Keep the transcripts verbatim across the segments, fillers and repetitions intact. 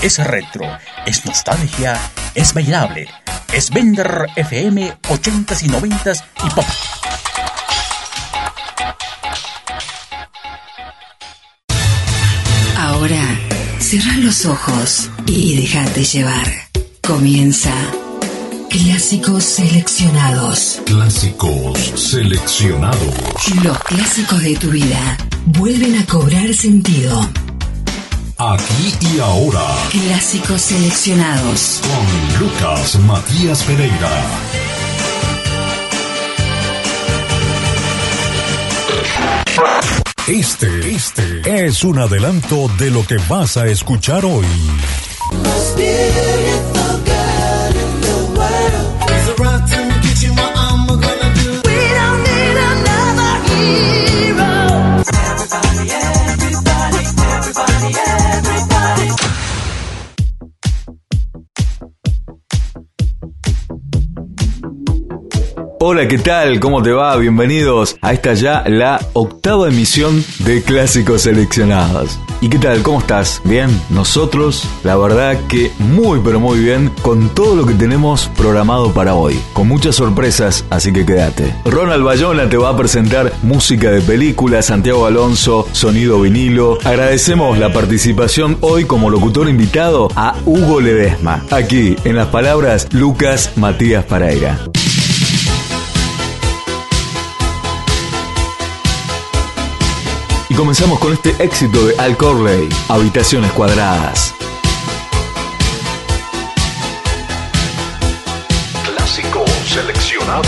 es retro, es nostalgia, es bailable, es Bender F M ochentas y noventas y pop. Ahora, cerrá los ojos y déjate llevar. Comienza Clásicos Seleccionados. Clásicos Seleccionados. Los clásicos de tu vida vuelven a cobrar sentido. Aquí y ahora. Clásicos Seleccionados. Con Lucas Matías Pereira. Este, este es un adelanto de lo que vas a escuchar hoy. Hola, ¿qué tal? ¿Cómo te va? Bienvenidos a esta ya la octava emisión de Clásicos Seleccionados. ¿Y qué tal? ¿Cómo estás? ¿Bien? Nosotros, la verdad que muy pero muy bien con todo lo que tenemos programado para hoy. Con muchas sorpresas, así que quédate. Ronald Bayona te va a presentar música de películas, Santiago Alonso, sonido vinilo. Agradecemos la participación hoy como locutor invitado a Hugo Ledesma. Aquí, en las palabras, Lucas Matías Pereira. Y comenzamos con este éxito de Al Corley, Habitaciones Cuadradas. Clásicos Seleccionados.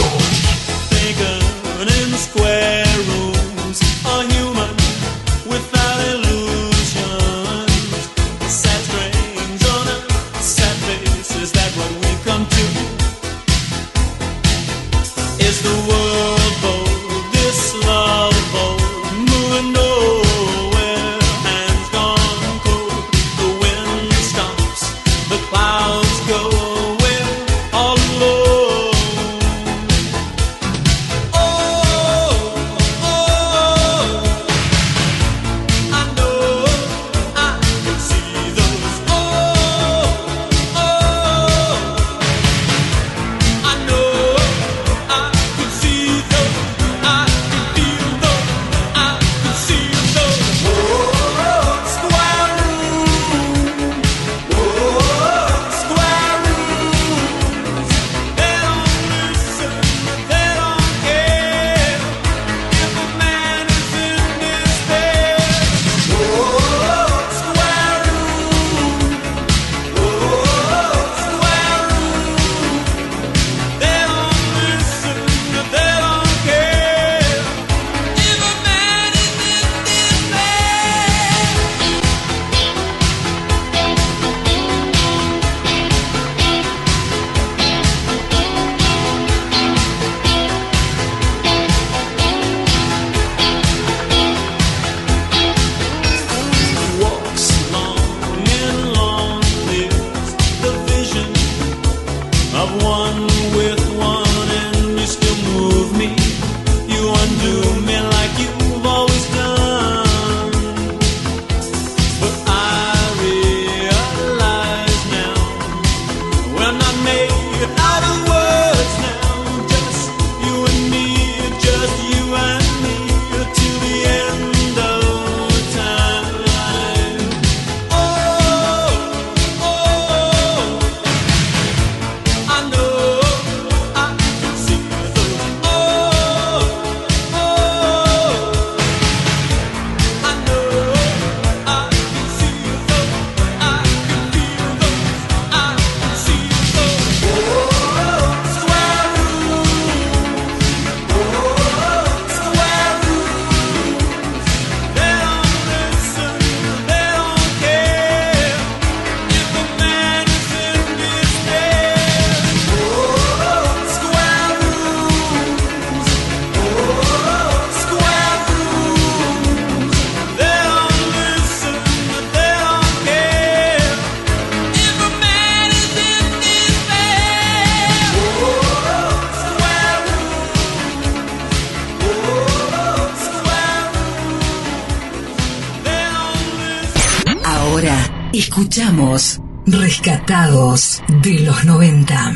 Escuchamos Rescatados de los noventa.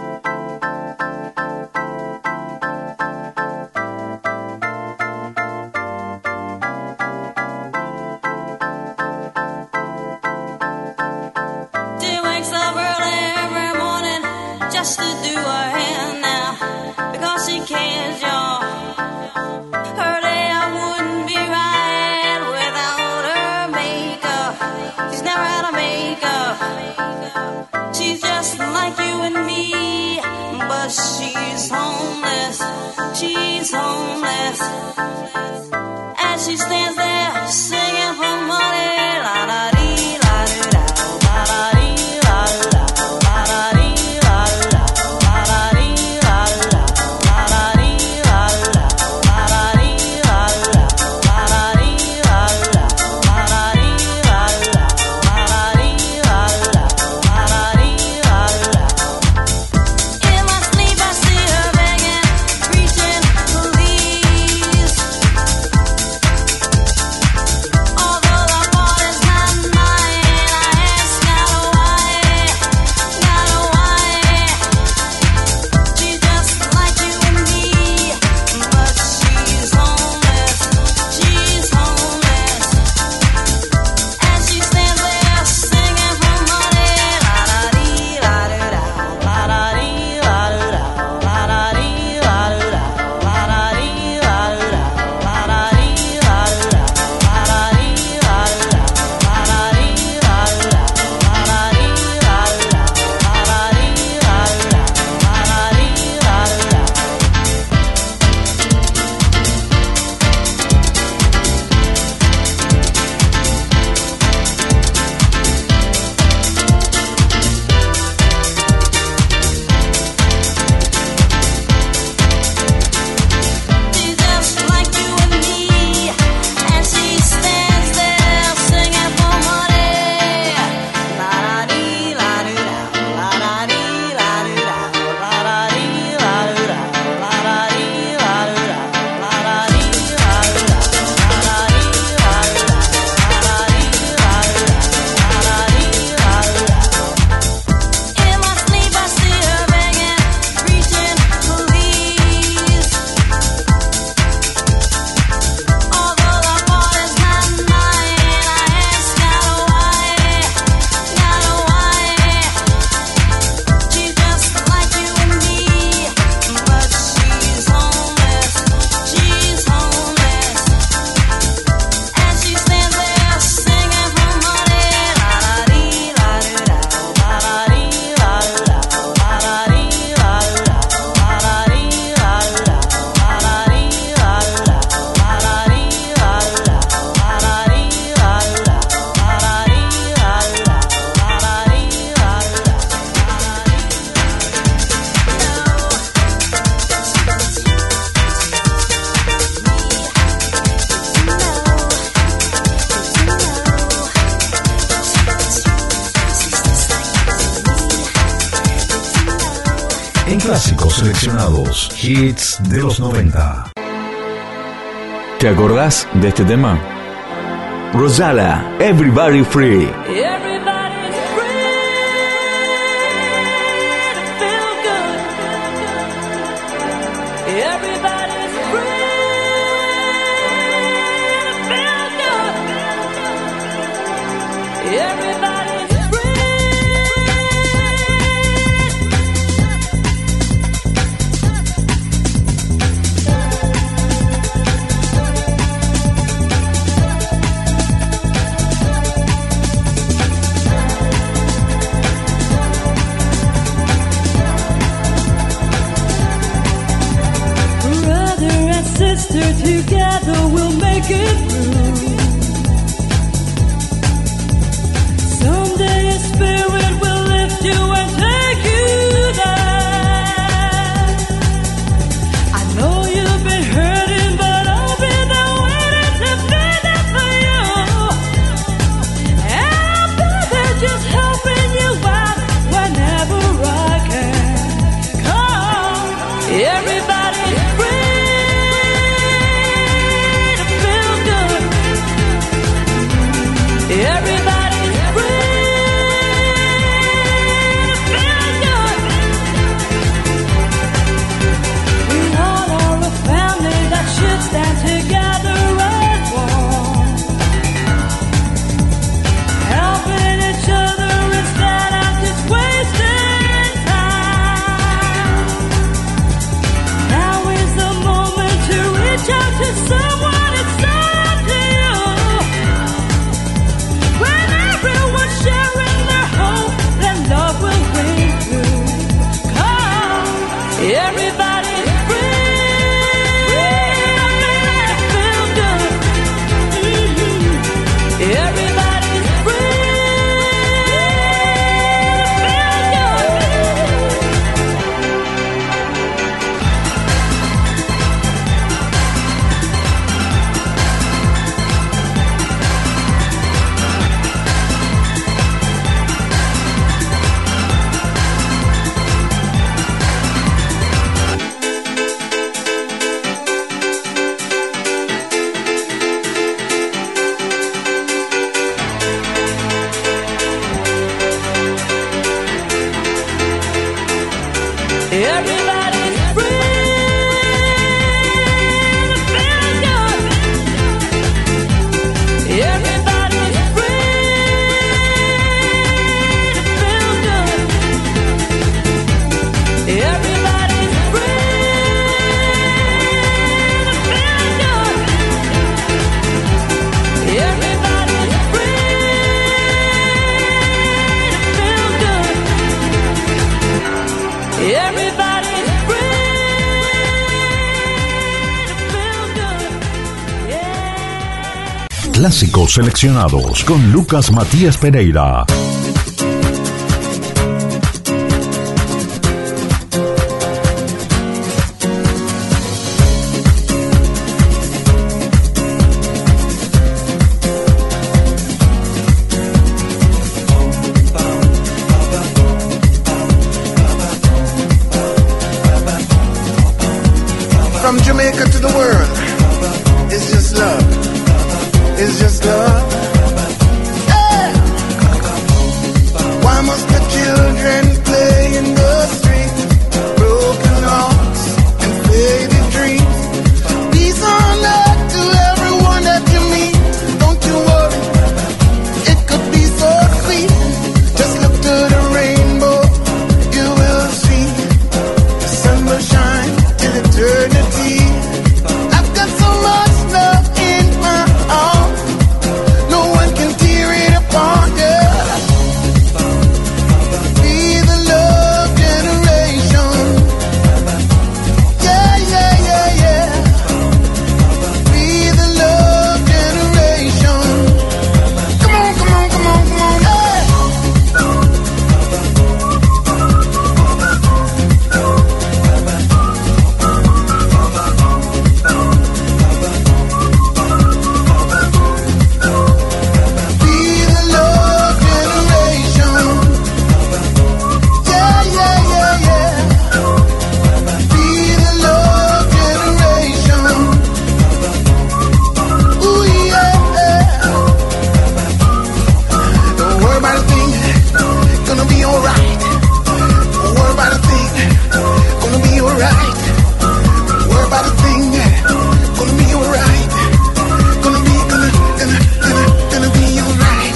En Clásicos Seleccionados, hits de los noventa. ¿Te acordás de este tema? Rosala, Everybody Free. Everybody's free to feel good. Everybody's free to feel good. Everybody's sister, together we'll make it through. Someday a spirit will lift you and take you there. I know you've been hurting, but I'll be there waiting to be there for you. And I'll be there just helping you out whenever I can. Come, everybody's free. Everybody's free to feel good. Everybody's free to feel good. Everybody's free to feel good. Everybody's free to feel good. Everybody's free to feel good. Yeah. Clásicos seleccionados con Lucas Matías Pereira. From Jamaica to the world, it's just love. It's just love. Yeah. Why must the children play in the street? Broken hearts and faded dreams. Peace on earth to everyone that you meet. Don't you worry, it could be so sweet. Just look to the rainbow, you will see. The sun will shine till eternity. I've got so much love in my heart, no one can tear it apart, yeah. Be the love generation. Yeah, yeah, yeah, yeah. Be the love generation. Come on, come on, come on, come on, yeah. Be the love generation. Yeah, yeah, yeah, yeah. Be the love generation. Ooh, yeah. Don't worry about a thing, gonna be alright. Don't worry about a thing, gonna be alright. Don't worry about a thing, gonna be alright. Gonna be, gonna, gonna, gonna, gonna be alright.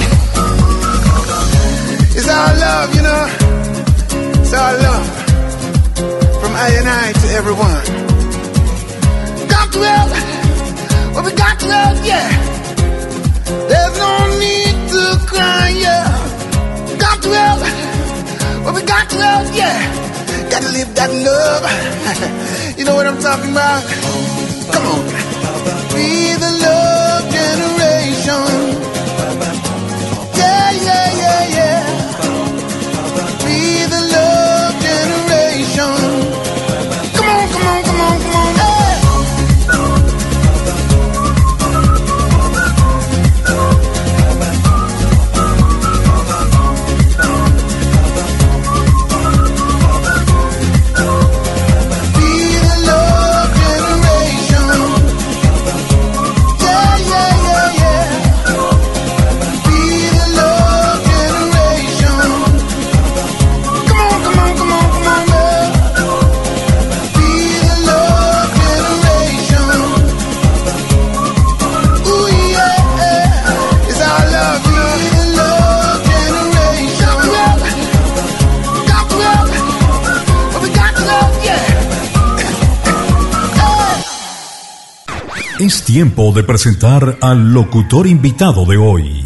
It's our love, you know. It's our love. From I and I to everyone. Got to help. Well, we got to help, yeah. There's no need to cry, yeah. Got to help. Well, we got to help, yeah. Gotta live that love. You know what I'm talking about? Come on. Be the love generation. Yeah, yeah, yeah, yeah. Be the love generation. Come on, come on, come on, come on, yeah. Be the love generation. Yeah, yeah, yeah, yeah. Be the love generation. Come on, come on, come on, come on, yeah. Be the love generation. Ooh, yeah. It's our love, you know. Be the love generation. Got to help. Got to help. But we got to help, yeah. Es tiempo de presentar al locutor invitado de hoy.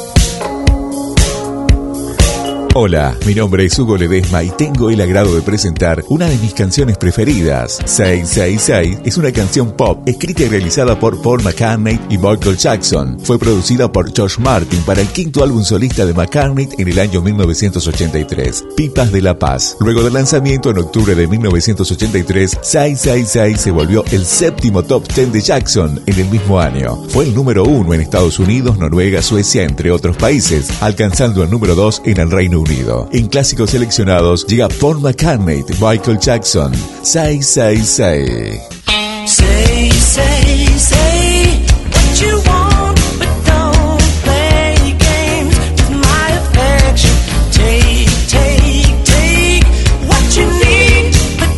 Hola, mi nombre es Hugo Ledesma y tengo el agrado de presentar una de mis canciones preferidas. seis seis seis es una canción pop escrita y realizada por Paul McCartney y Michael Jackson. Fue producida por George Martin para el quinto álbum solista de McCartney en el año mil novecientos ochenta y tres, Pipas de la Paz. Luego del lanzamiento en octubre de mil novecientos ochenta y tres, seis seis seis se volvió el séptimo top diez de Jackson en el mismo año. Fue el número uno en Estados Unidos, Noruega, Suecia, entre otros países, alcanzando el número dos en el Reino Unido. En clásicos seleccionados llega Paul McCartney, Michael Jackson, seis seis seis. Say, say, say what you want, but don't play games with my affection. Take, take, take what you need, but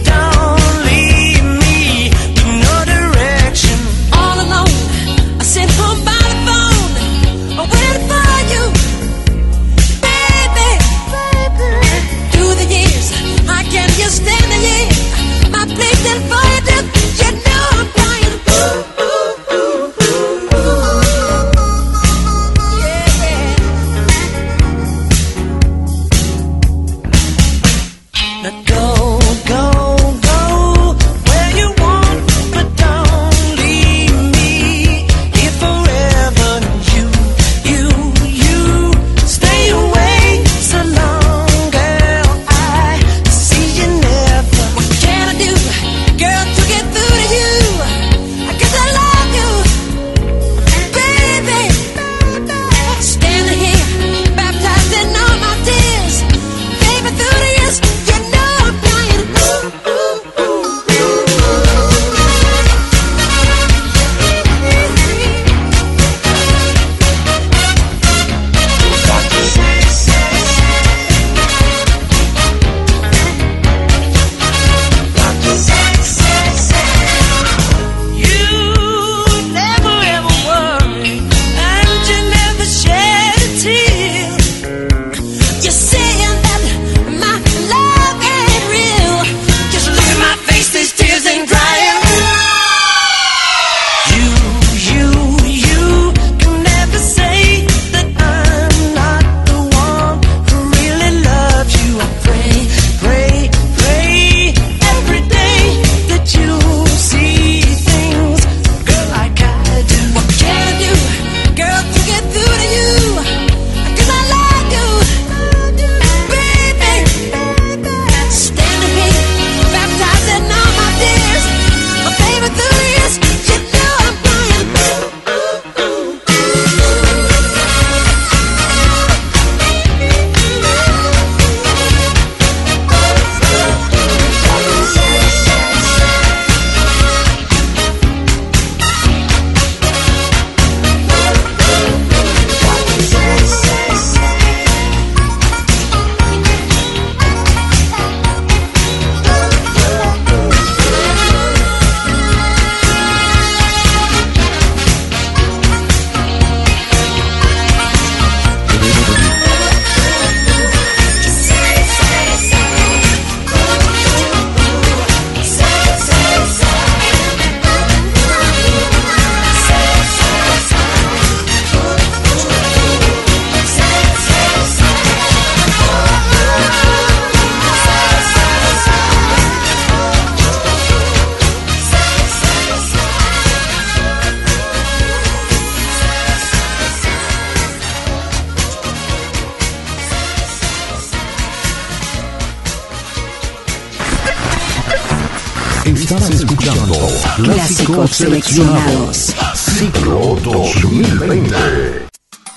Estás escuchando Clásicos Seleccionados, ciclo dos mil veinte.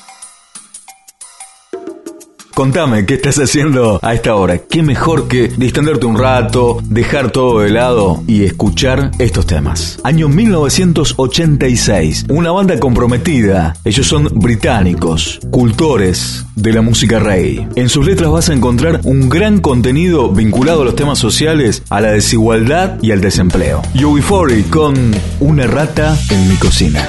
Contame, ¿qué estás haciendo a esta hora? ¿Qué mejor que distenderte un rato, dejar todo de lado y escuchar estos temas? Año mil novecientos ochenta y seis, una banda comprometida. Ellos son británicos, cultores de la música reggae. En sus letras vas a encontrar un gran contenido vinculado a los temas sociales, a la desigualdad y al desempleo. U B cuarenta con Una rata en mi cocina.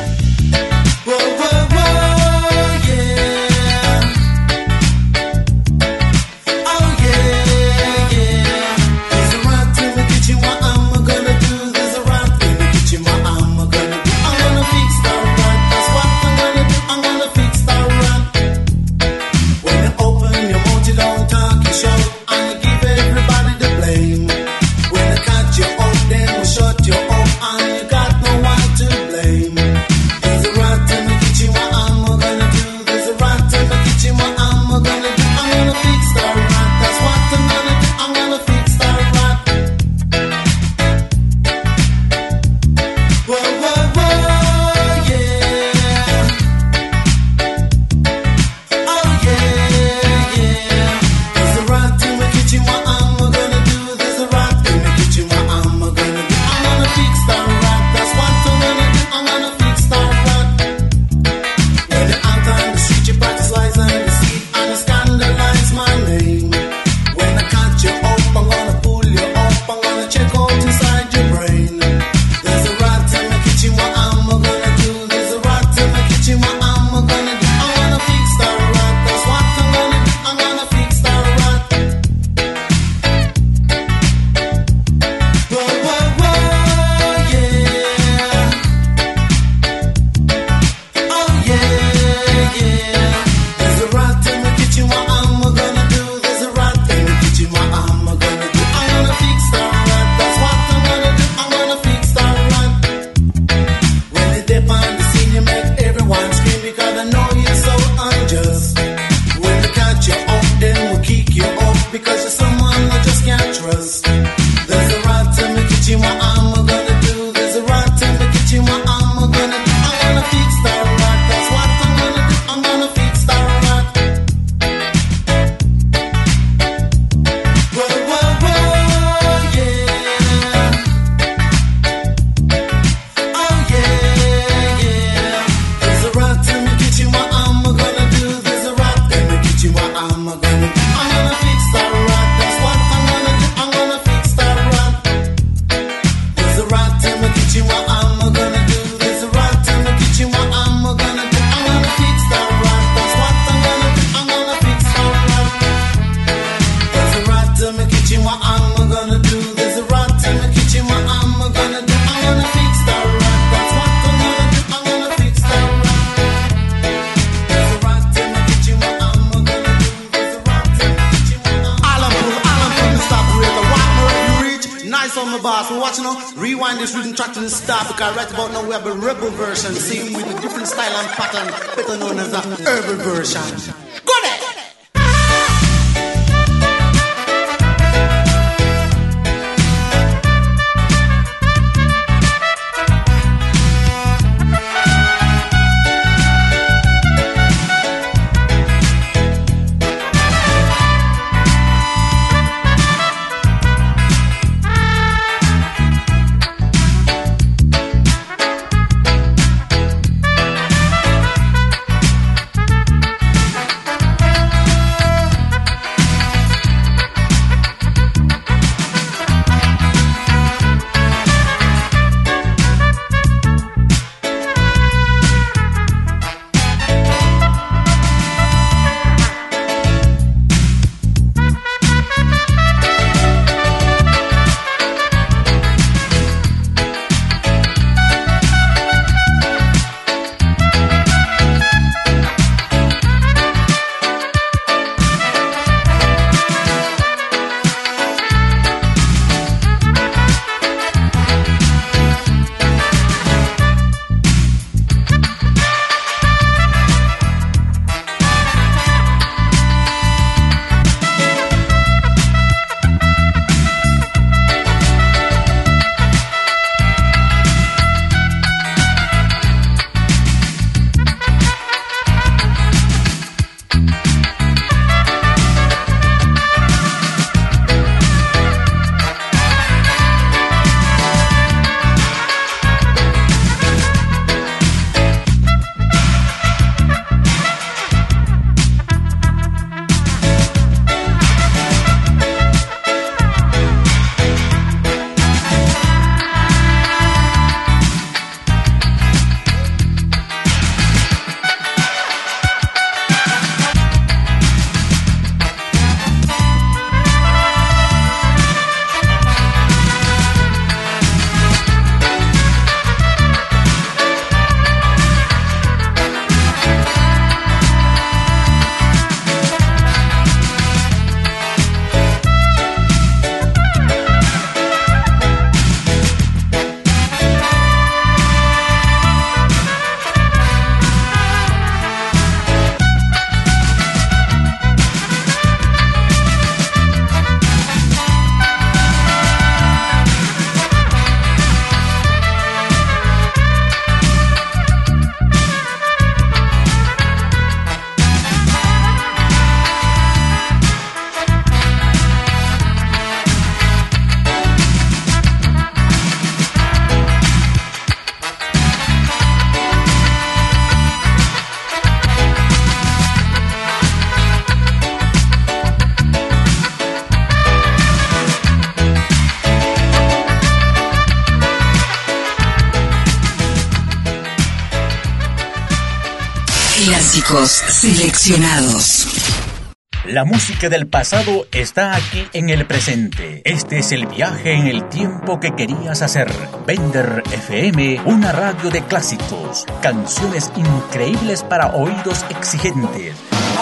Clásicos seleccionados. La música del pasado está aquí en el presente. Este es el viaje en el tiempo que querías hacer. Bender F M, una radio de clásicos. Canciones increíbles para oídos exigentes.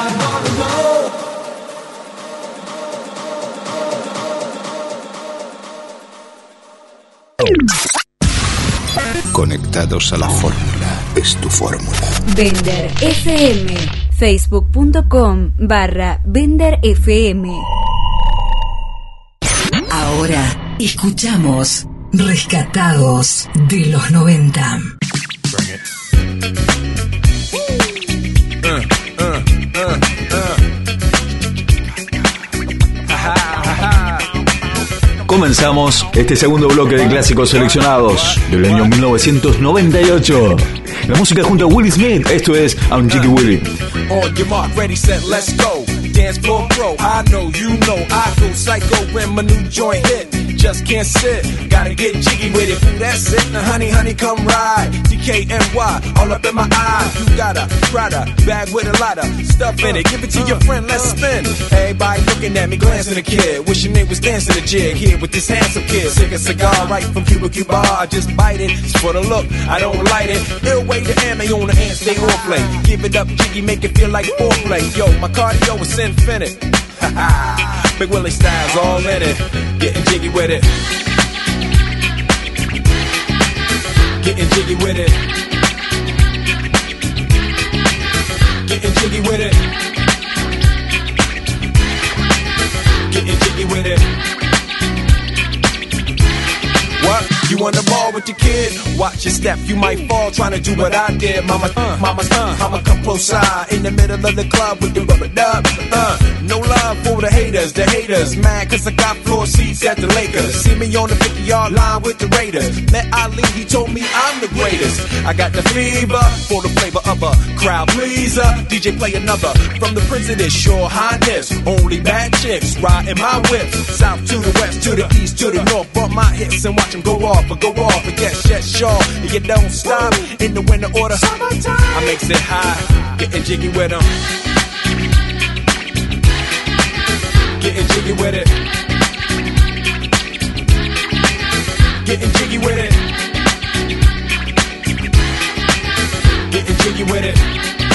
Conectados a la fórmula. Es tu fórmula. Bender F M. Facebook.com barra Bender F M. Ahora escuchamos Rescatados de los noventa. Comenzamos este segundo bloque de clásicos seleccionados del año mil novecientos noventa y ocho. La música junto a Willie Smith. Esto es I'm Jiggy Willie. On your mark, ready, set, let's go. Dance floor pro, I know, you know, I go psycho when my new joint hit. Just can't sit, gotta get jiggy with it. Ooh, that's it, now honey, honey, come ride. D K N Y, all up in my eye. You got a Prada bag with a lot of stuff in it. Give it to your friend, let's spin. Everybody looking at me, glancing a kid. Wishing they was dancing a jig here with this handsome kid. Sick a cigar right from Cuba Cuba. I just bite it, it's for the look, I don't light it. Ill way to ammo on the hand, stay on play. Give it up, jiggy, make it feel like foreplay. Yo, my cardio is infinite. Big Willie style's all in it. Getting jiggy with it. Getting jiggy with it. Getting jiggy with it. Getting jiggy with it. What? You on the ball with your kid? Watch your step, you might fall trying to do what I did. Mama, uh, mama, uh, mama, come close side in the middle of the club with the rubber dub. Uh, no love for the haters, the haters mad cause I got floor seats at the Lakers. See me on the fifty yard line with the Raiders. Met Ali, he told me I'm the greatest. I got the fever for the flavor of a crowd pleaser. D J play another from the Prince of this Your Highness. Only bad chicks riding my whips. South to the west, to the east, to the north. Bump my hips and watch them go off. But go off and yes, yes, sure. You don't stop in the winter order. I makes it high, getting jiggy with them. Getting jiggy with it. Getting jiggy with it. Getting jiggy with it.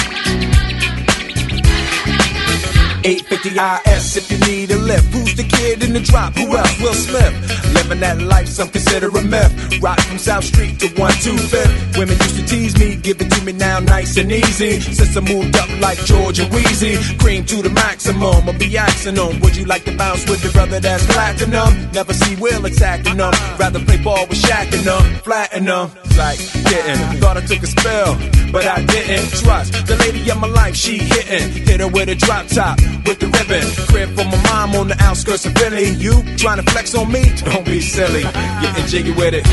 eight fifty I S if you need a lift. Who's the kid in the drop? Who else? Will Smith. Living that life, some consider a myth. Rock from South Street to one two fifth. Women used to tease me, give it to me now nice and easy. Since I moved up like George and Wheezy, cream to the maximum, I'll be axing them. Would you like to bounce with the brother that's platinum? Never see Will attacking them. Rather play ball with Shaq and them, flatten them. Like, getting, thought I took a spell, but I didn't. Trust the lady of my life, she hitting. Hit her with a drop top, with the ribbon. Crib for my mom on the outskirts of Philly. You trying to flex on me? Don't be silly. Getting jiggy with it.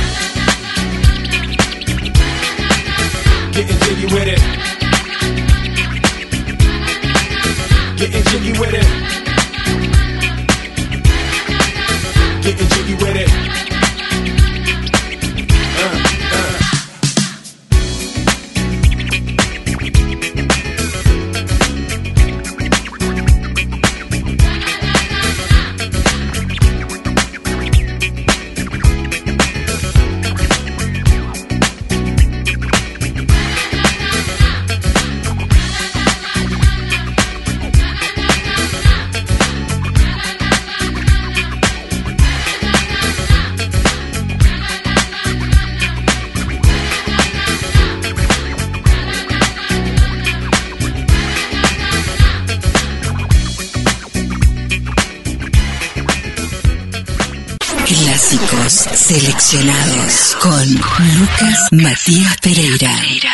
Getting jiggy with it. Getting jiggy with it. Getting jiggy with it. Uh, uh. Clásicos seleccionados con Lucas Matías Pereira.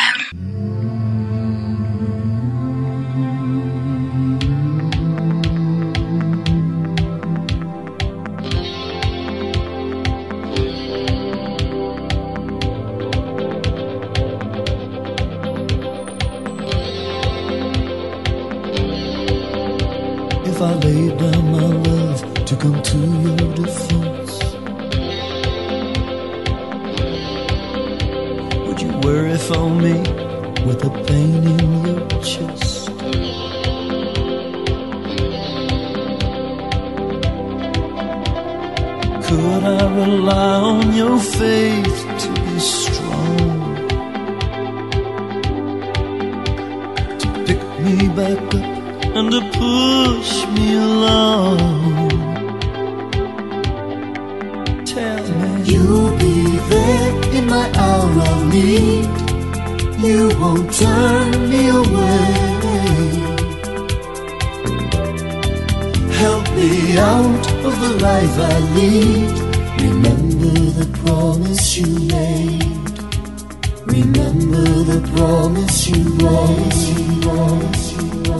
If I laid down my love to come to your defense, would you worry for me with a pain in your chest. Could I rely on your faith to be strong, to pick me back up and to push me along? Tell me you'll be there in my hour of need. You won't turn me away. Help me out of the life I lead. Remember the promise you made. Remember the promise you made. Promise you made.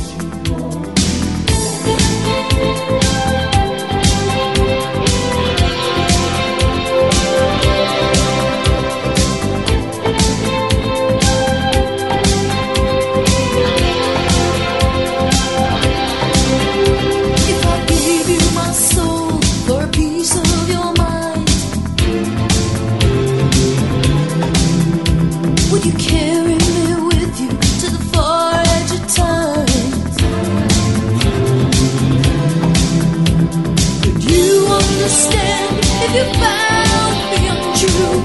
If you found me untrue,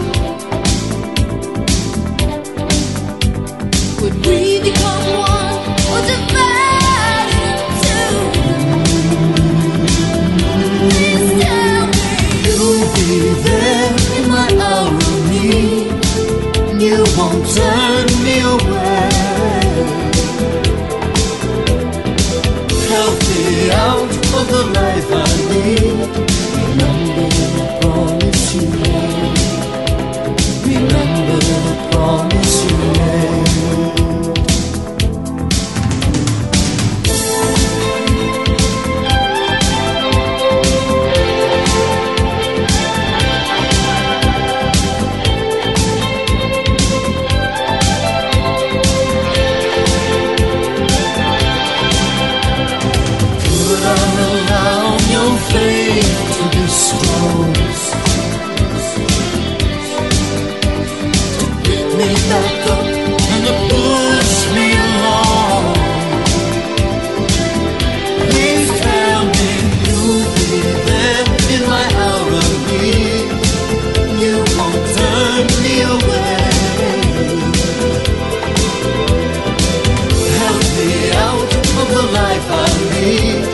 would we become one or divide into two? Please tell me you'll be there in my hour of need. You won't turn me away. Help me out of the life I lead. Remember the promise you made. Remember the promise you made. Could I rely on your faith to be strong, to pick me back up and to push me along? Please tell me you'll be there in my hour of need. You won't turn me away. Help me out of the life I lead.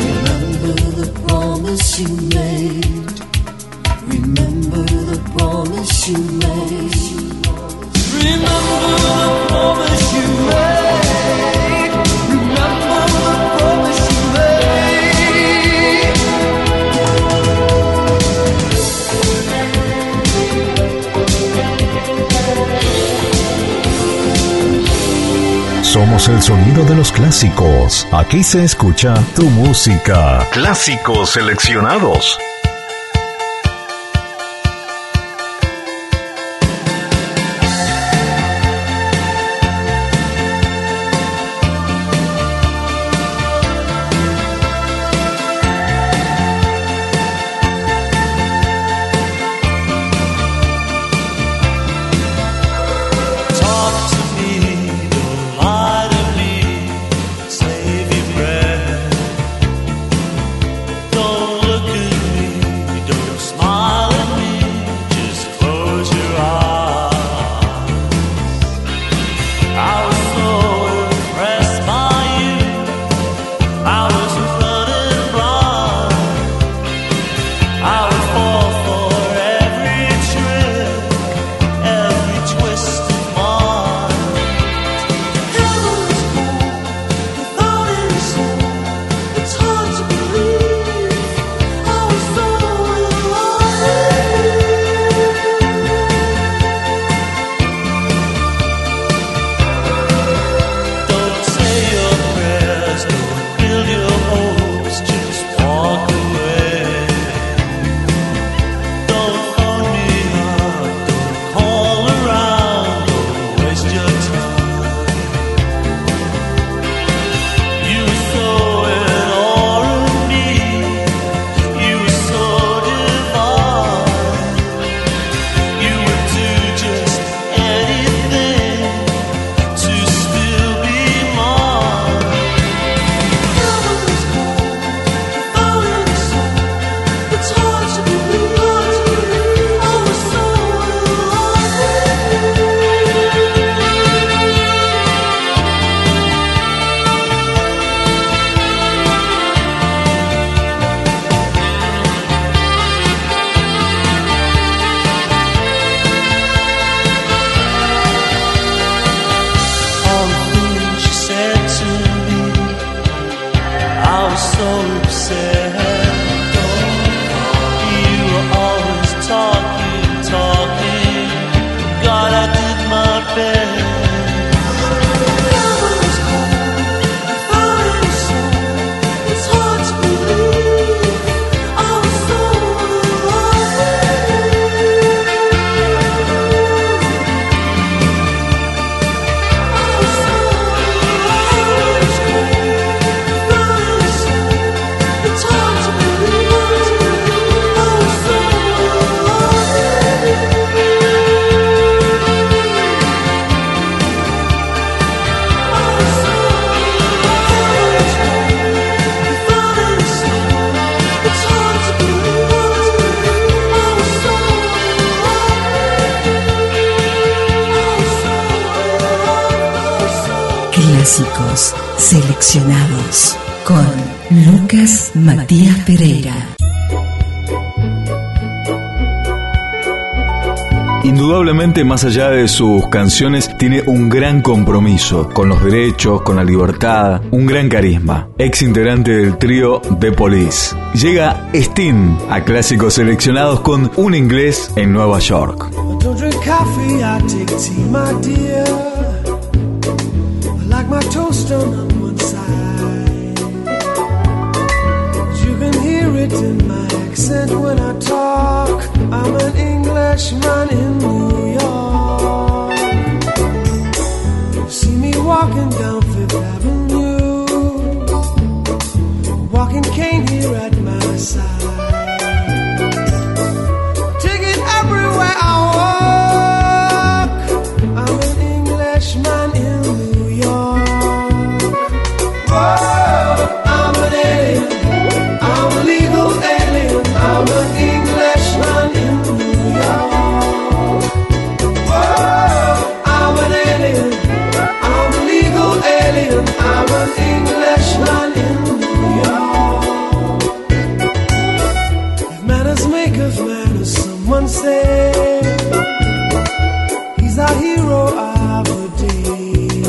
You made. Remember the promise you made. Remember the promise you made. Remember the promise you made. Somos el sonido de los clásicos. Aquí se escucha tu música. Clásicos seleccionados. Save your breath. Don't look at me. Clásicos seleccionados con Lucas Matías Pereira. Indudablemente, más allá de sus canciones, tiene un gran compromiso con los derechos, con la libertad, un gran carisma. Ex integrante del trío The Police. Llega Sting a Clásicos Seleccionados con Un Inglés en Nueva York. Don't drink coffee, I take tea, my dear. I like my toast done on one side. You can hear it in my accent when I talk. I'm an Englishman in New York. You see me walking down Fifth Avenue, walking cane here at my side. Take it everywhere I walk. I'm an Englishman in New York. Whoa, I'm an alien. I'm a legal alien. I'm an Englishman in New York. Whoa, I'm an alien. I'm a legal alien. I'm an Englishman in New York. If manners make of manners, someone say he's our hero of the day.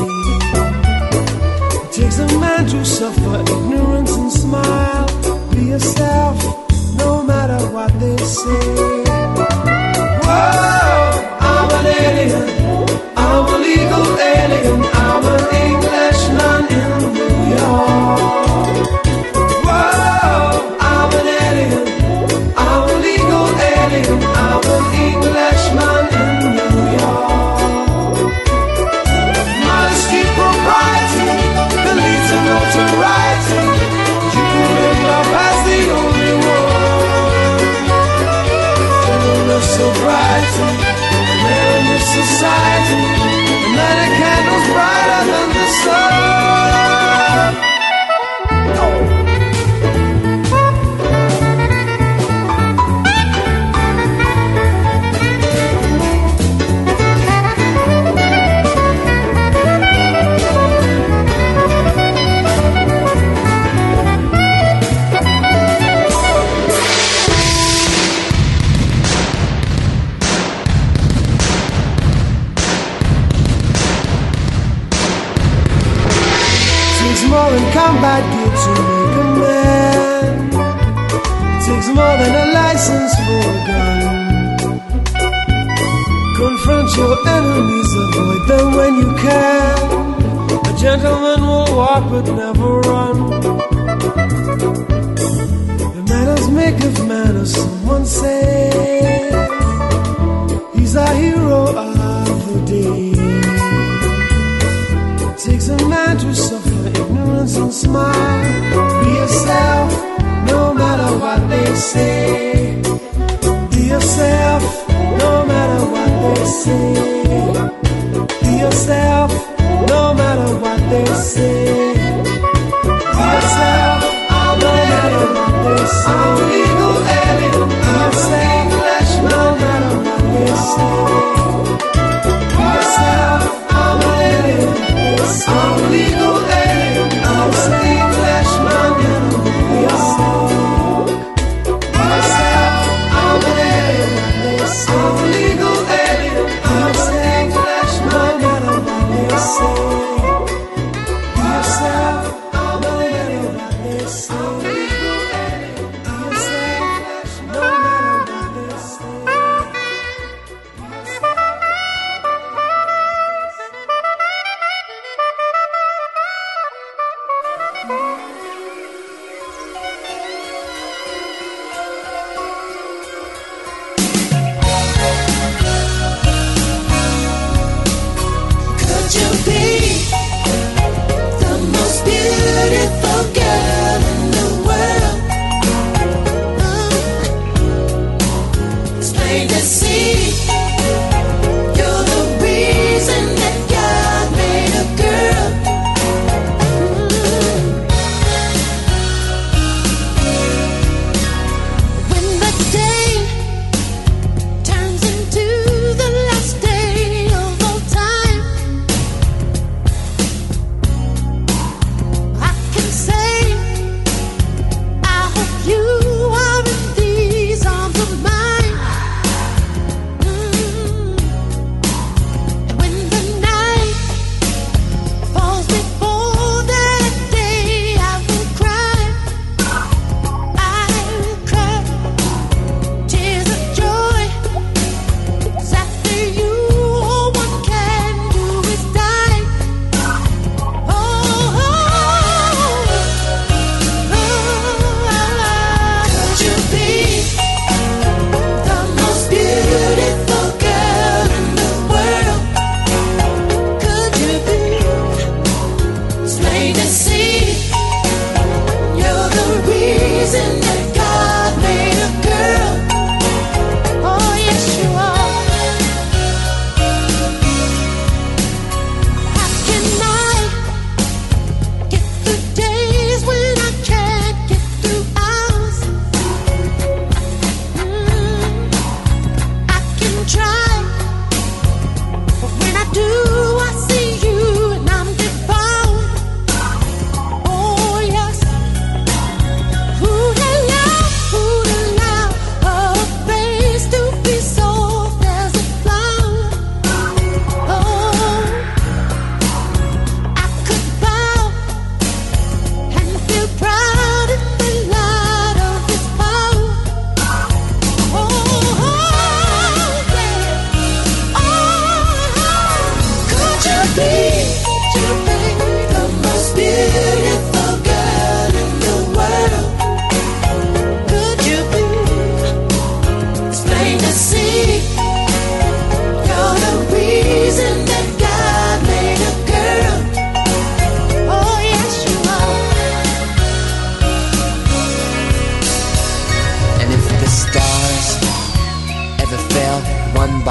It takes a man to suffer ignorance and smile. Be yourself, no matter what they say. Whoa, I'm an alien. I'm a legal alien. I'm an Englishman in New York. Whoa, I'm an alien. I'm a legal alien. I'm an Englishman in New York. Modesty, propriety, the lead to notoriety. You can live love as the only one. Fullness, sobriety, man in this society. And let a candle's brighter than the sun. Takes more than combat gear to make a man. Takes more than a license for a gun. Confront your enemies, avoid them when you can. A gentleman will walk but never run. The manners make of manners, someone say. He's our hero of the day. Takes a man to suffer ignorance and smile. Be yourself, no matter what they say. Be yourself, no matter what they say. Be yourself, no matter what they say. Be yourself, no matter what they say. I'm a legal alien. I'm saying English, no matter what they say. Be yourself, I'm an alien. I'm a legal alien. I'm an Englishman in New York. Myself, I'm an alien. I'm a legal alien. I'm an Englishman in New York. Myself,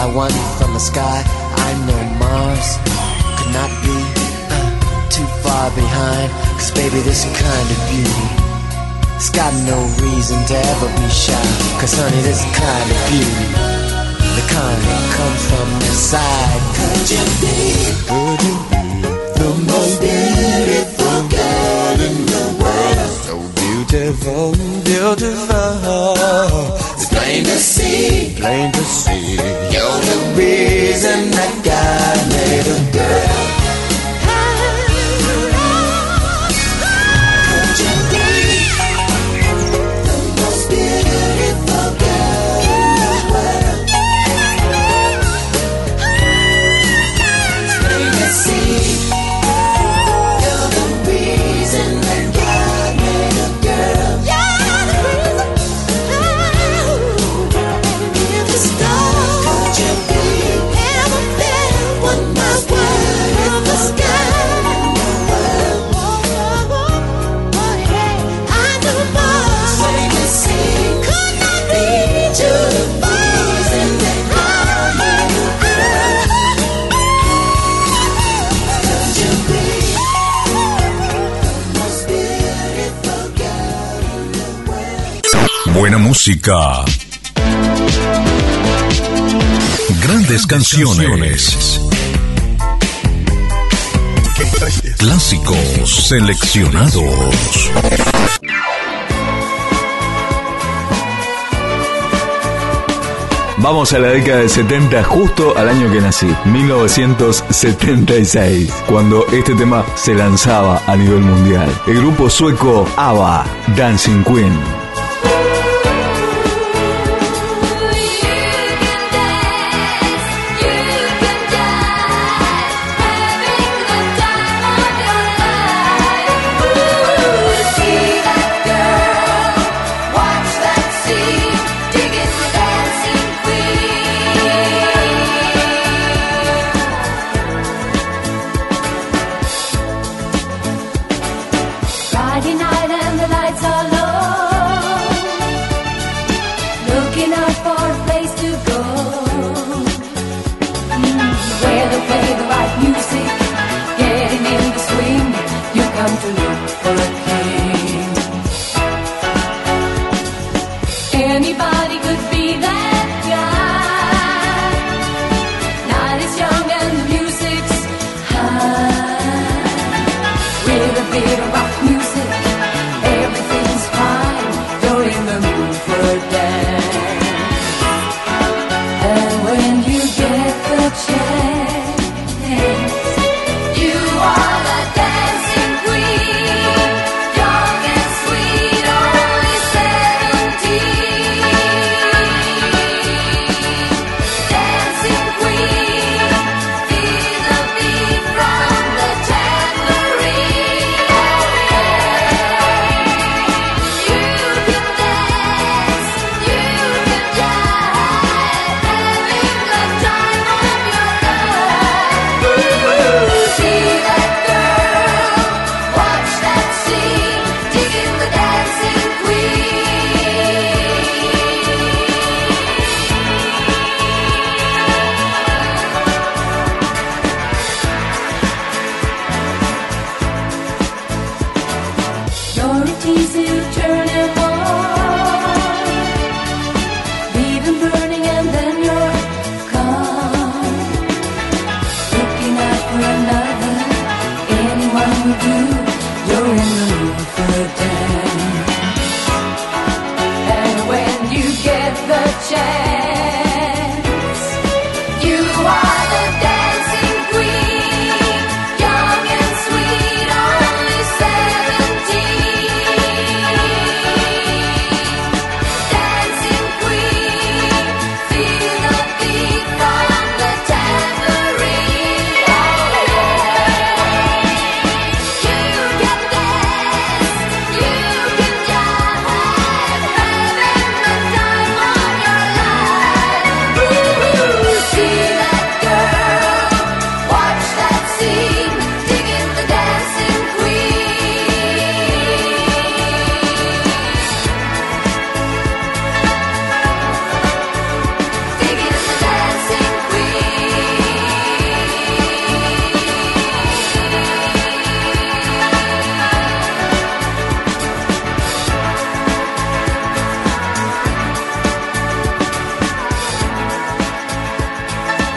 one from the sky. I know Mars could not be uh, too far behind. Cause baby, this kind of beauty, it's got no reason to ever be shy. Cause honey, this kind of beauty, the kind that comes from inside. Could you be, could you be the most beautiful girl in the world? So beautiful, beautiful. It's plain to see, plain to see. You're the reason that God made a girl. Could you be the most beautiful girl in the world? It's plain to see. You're the reason that God made a girl. You're the reason. The star. Could you be ever better? One my word in the sky. I know Mars. Plain to see. Could not reach you the reason that God made a girl. Could you be the most beautiful girl in the world? Buena música. Grandes canciones. Clásicos seleccionados. Vamos a la década del setenta, justo al año que nací, mil novecientos setenta y seis, cuando este tema se lanzaba a nivel mundial. El grupo sueco ABBA, Dancing Queen. Friday night and the lights are low, looking out for a place to go, mm, where they play the right music, getting in the swing. You come to look for a king. Anybody could be that guy. Night is young and the music's high. With a bit of rock music, everything's fine. You're in the mood for a dance. And when you get the chance, you are the dancing queen. Young and sweet, only seventeen.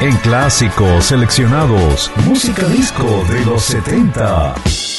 En Clásicos Seleccionados, música disco de los setenta.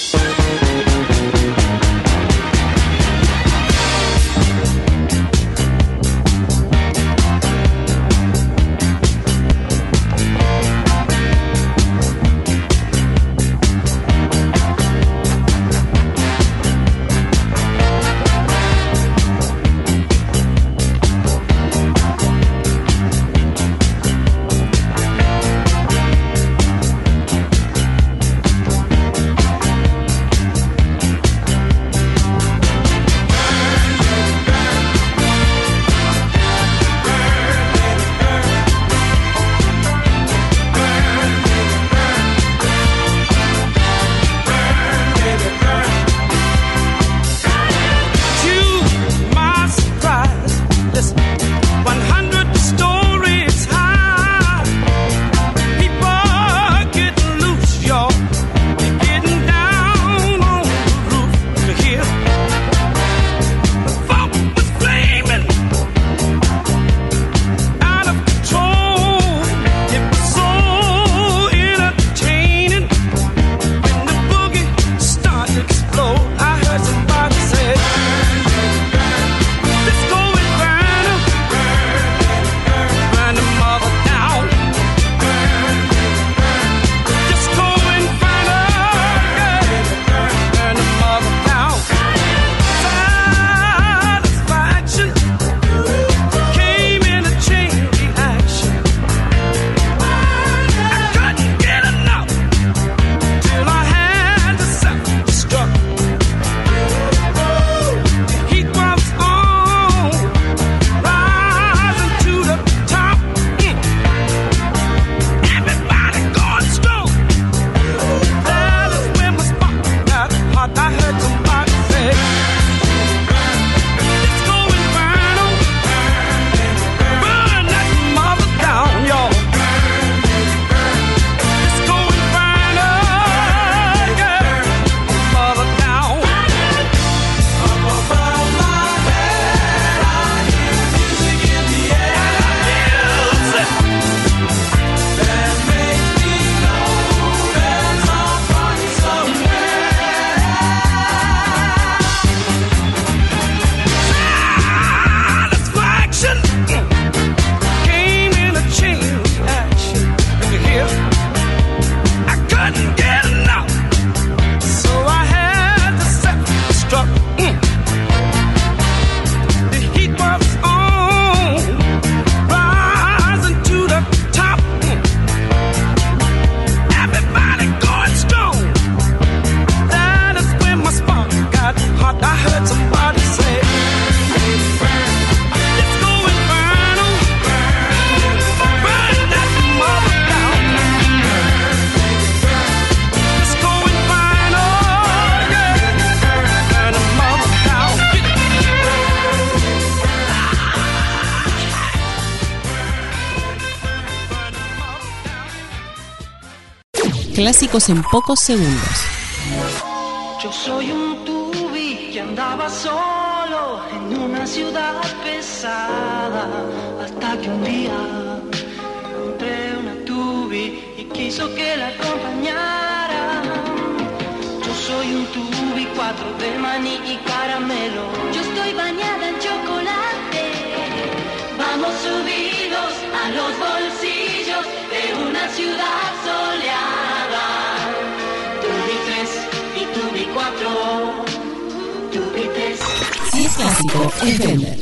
Clásicos en pocos segundos. Yo soy un tubi que andaba solo en una ciudad pesada, hasta que un día encontré una tubi y quiso que la acompañara. Yo soy un tubi, cuatro de maní y caramelo. Yo estoy bañada en chocolate. Vamos subidos a los bolsillos de una ciudad soleada. Tubi tres y tubi cuatro. Tubi tres. Si es clásico, es Bender.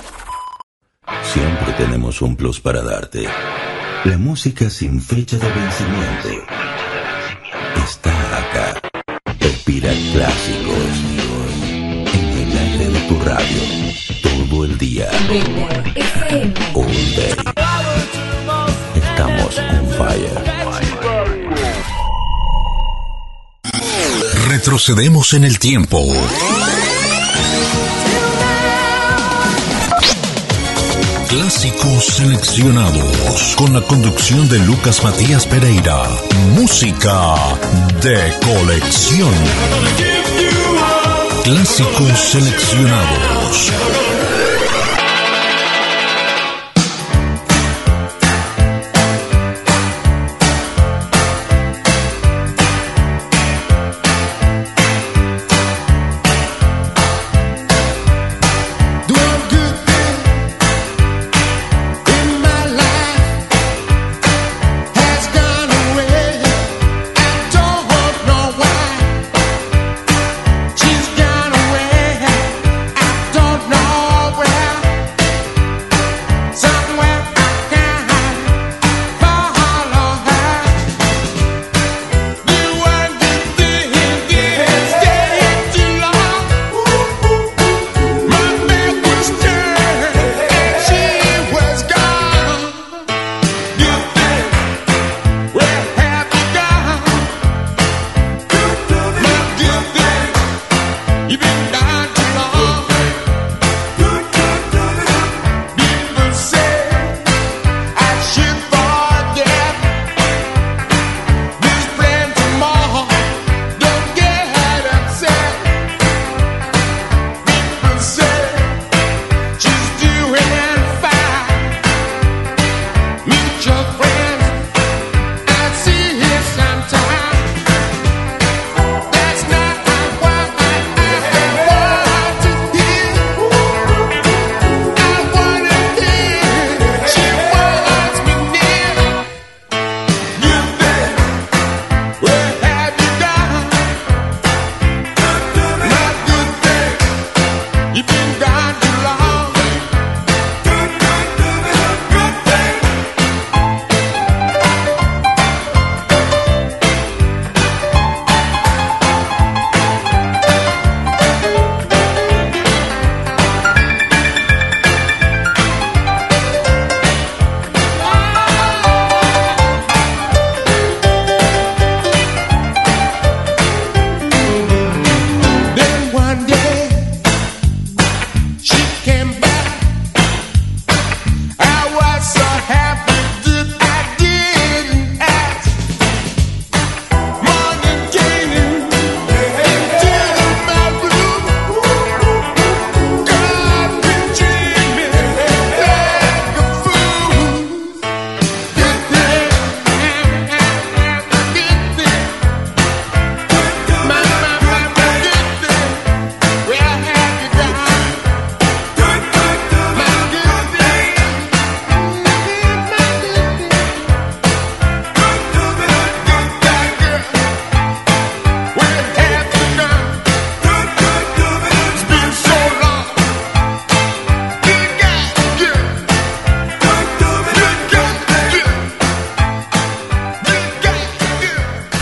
Siempre tenemos un plus para darte. La música sin fecha de vencimiento está acá. Respira clásicos en el aire de tu radio todo el día. Bender F M. All day. Estamos on fire. Retrocedemos en el tiempo. Clásicos seleccionados con la conducción de Lucas Matías Pereira. Música de colección. Clásicos seleccionados.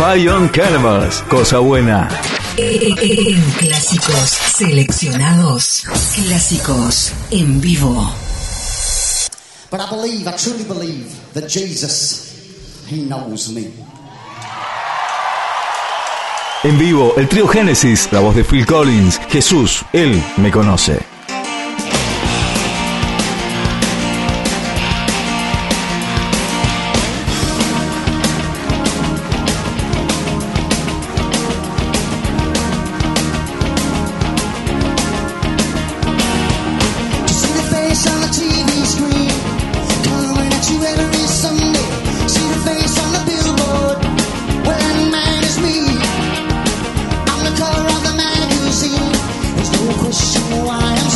Zion Cannabis, cosa buena. En clásicos seleccionados, clásicos en vivo. But I believe, I truly believe that Jesus, He knows me. En vivo, el trío Génesis, la voz de Phil Collins. Jesús, Él me conoce. Why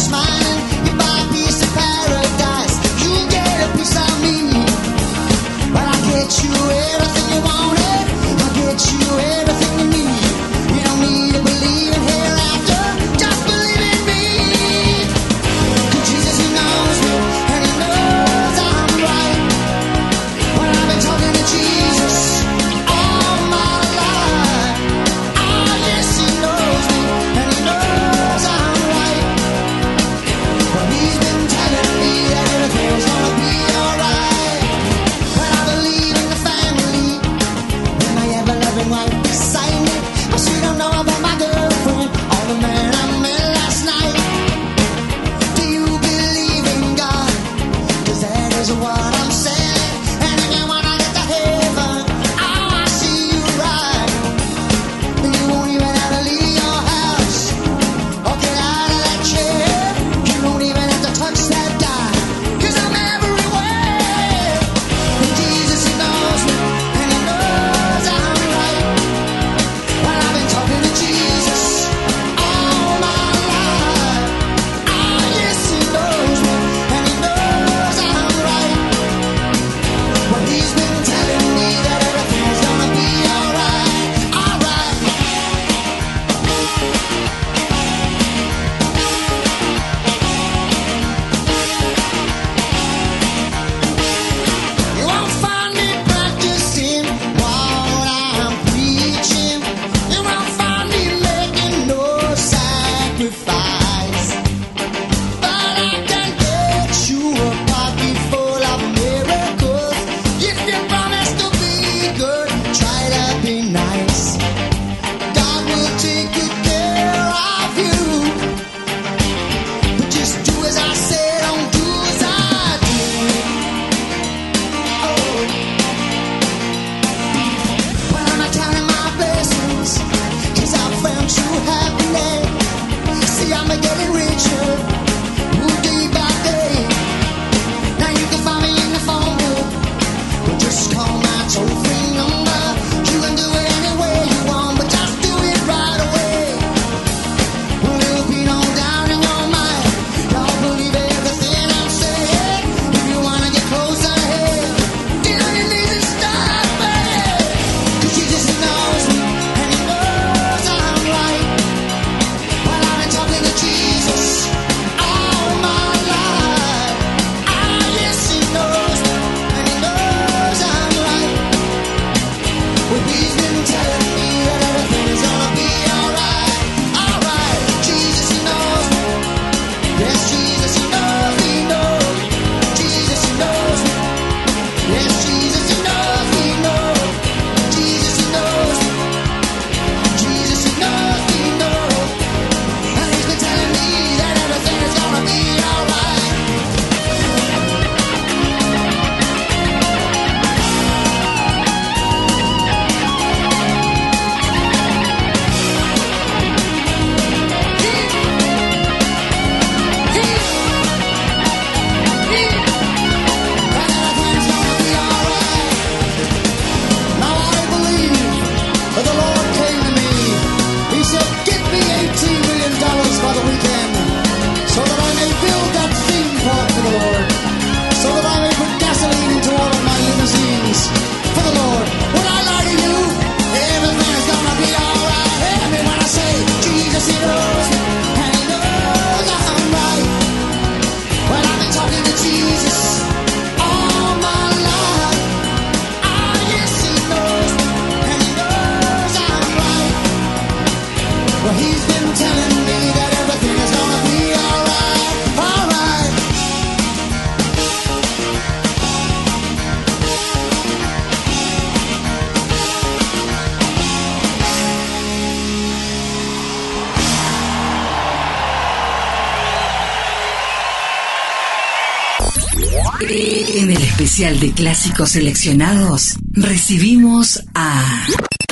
En el especial de clásicos seleccionados, recibimos a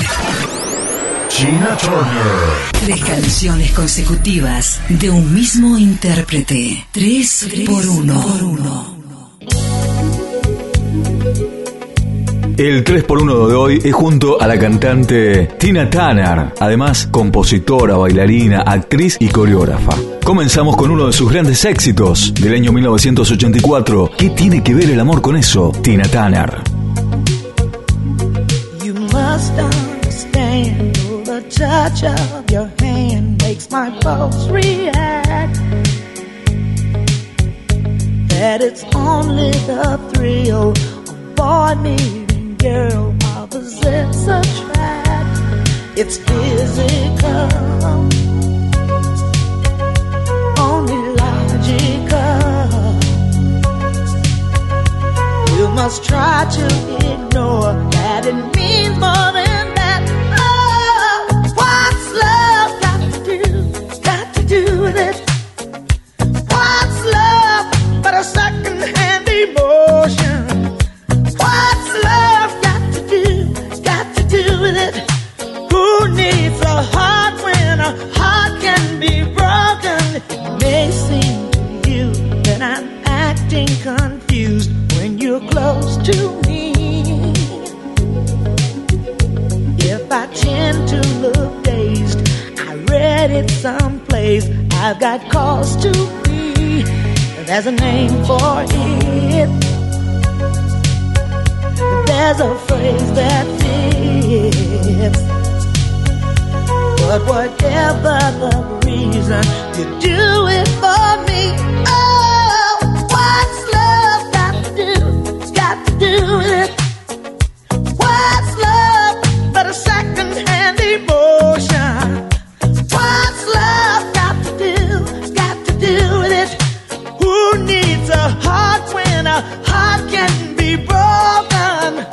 Tina Turner. Tres canciones consecutivas de un mismo intérprete. Tres, Tres por uno. Por uno. El tres por uno de hoy es junto a la cantante Tina Turner, además compositora, bailarina, actriz y coreógrafa. Comenzamos con uno de sus grandes éxitos del año mil novecientos ochenta y cuatro. ¿Qué tiene que ver el amor con eso? Tina Turner. You must understand, the touch of your hand makes my pulse react. That it's only the thrill of boy meeting girl opposites attract. It's physical, only logical. You must try to ignore that it means more than that. Oh, what's love got to do, got to do with it? What's love but a second-hand emotion? What's love got to do, got to do with it? Who needs a heart when a heart can be broken? It may seem to you that I'm acting confused when you're close to me. If I tend to look dazed, I read it someplace, I've got cause to be. There's a name for it. There's a phrase that fits. But whatever the reason, you do it for me. Oh, what's love got to do, got to do with it? What's love but a second-hand emotion? What's love got to do, got to do with it? Who needs a heart when a heart can be broken?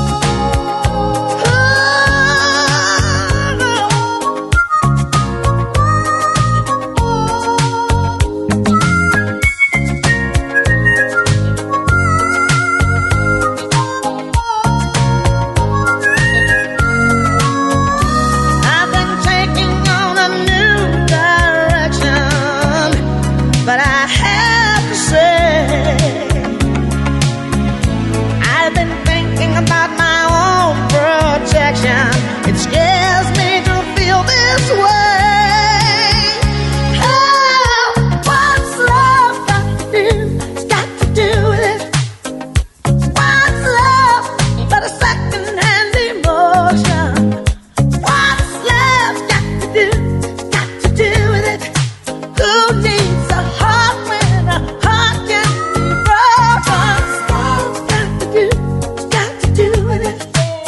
It scares me to feel this way. Oh, what's love got to do, got to do with it? What's love but a second-hand emotion? What's love got to do, got to do with it? Who needs a heart when a heart can be broken? What's got to do, got to do with it?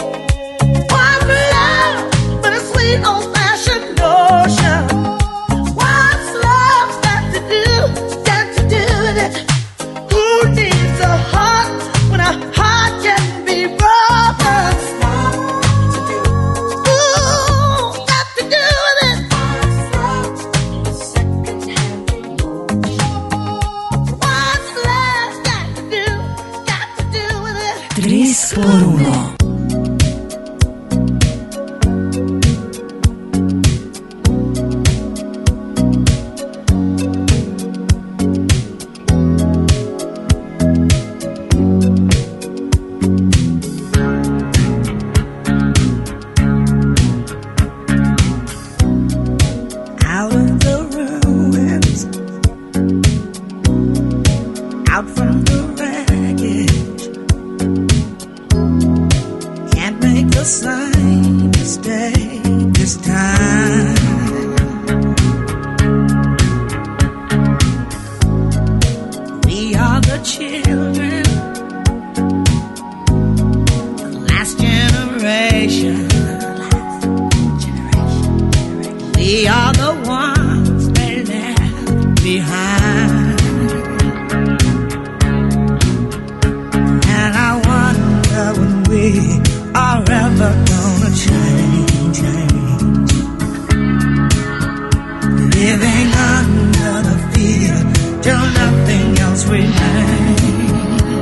Old-fashioned notion. What's love got to do, got to do with it? Who needs a heart when a heart can be broken? Ooh, got to do with it. What's love got to do, got to do with it? Tres por uno. Living under the fear till nothing else remains.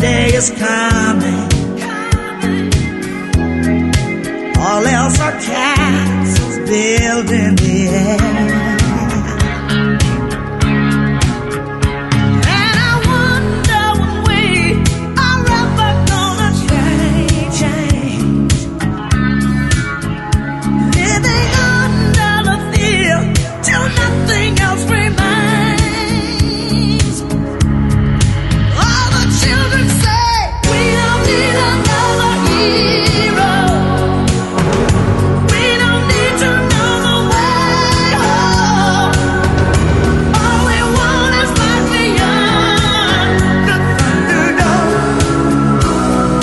day is coming. All else are castles built in the air. And I wonder when we are ever gonna change, change. Living under the fear till nothing else remains. All the children say we don't need another hero. We don't need to know the way home. All we want is life beyond the Thunderdome.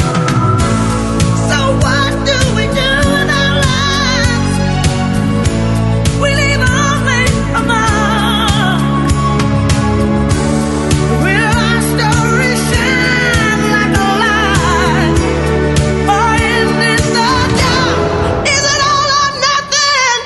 So what do we do with our lives? We leave only a mark. Will our story shine like a light, or end in the dark? Is it all or nothing?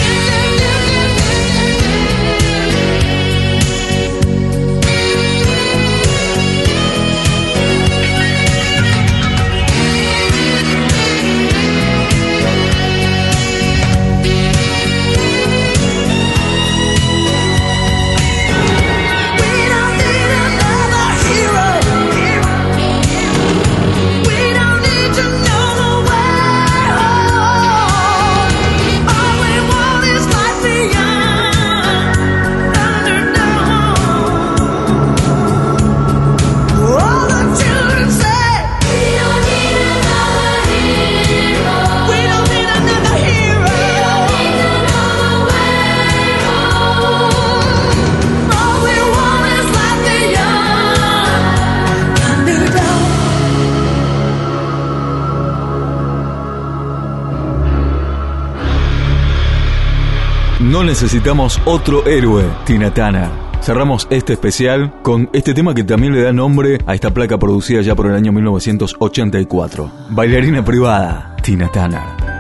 We don't need another hero. We don't need to know the way home. All we want is life beyond Thunderdome. All the children say we don't need another hero. We don't need another hero. We don't need to know the way home. All we want is life beyond Thunderdome. No necesitamos otro héroe, Tina Turner. Cerramos este especial con este tema que también le da nombre a esta placa producida ya por el año mil novecientos ochenta y cuatro. Bailarina privada, Tina Turner.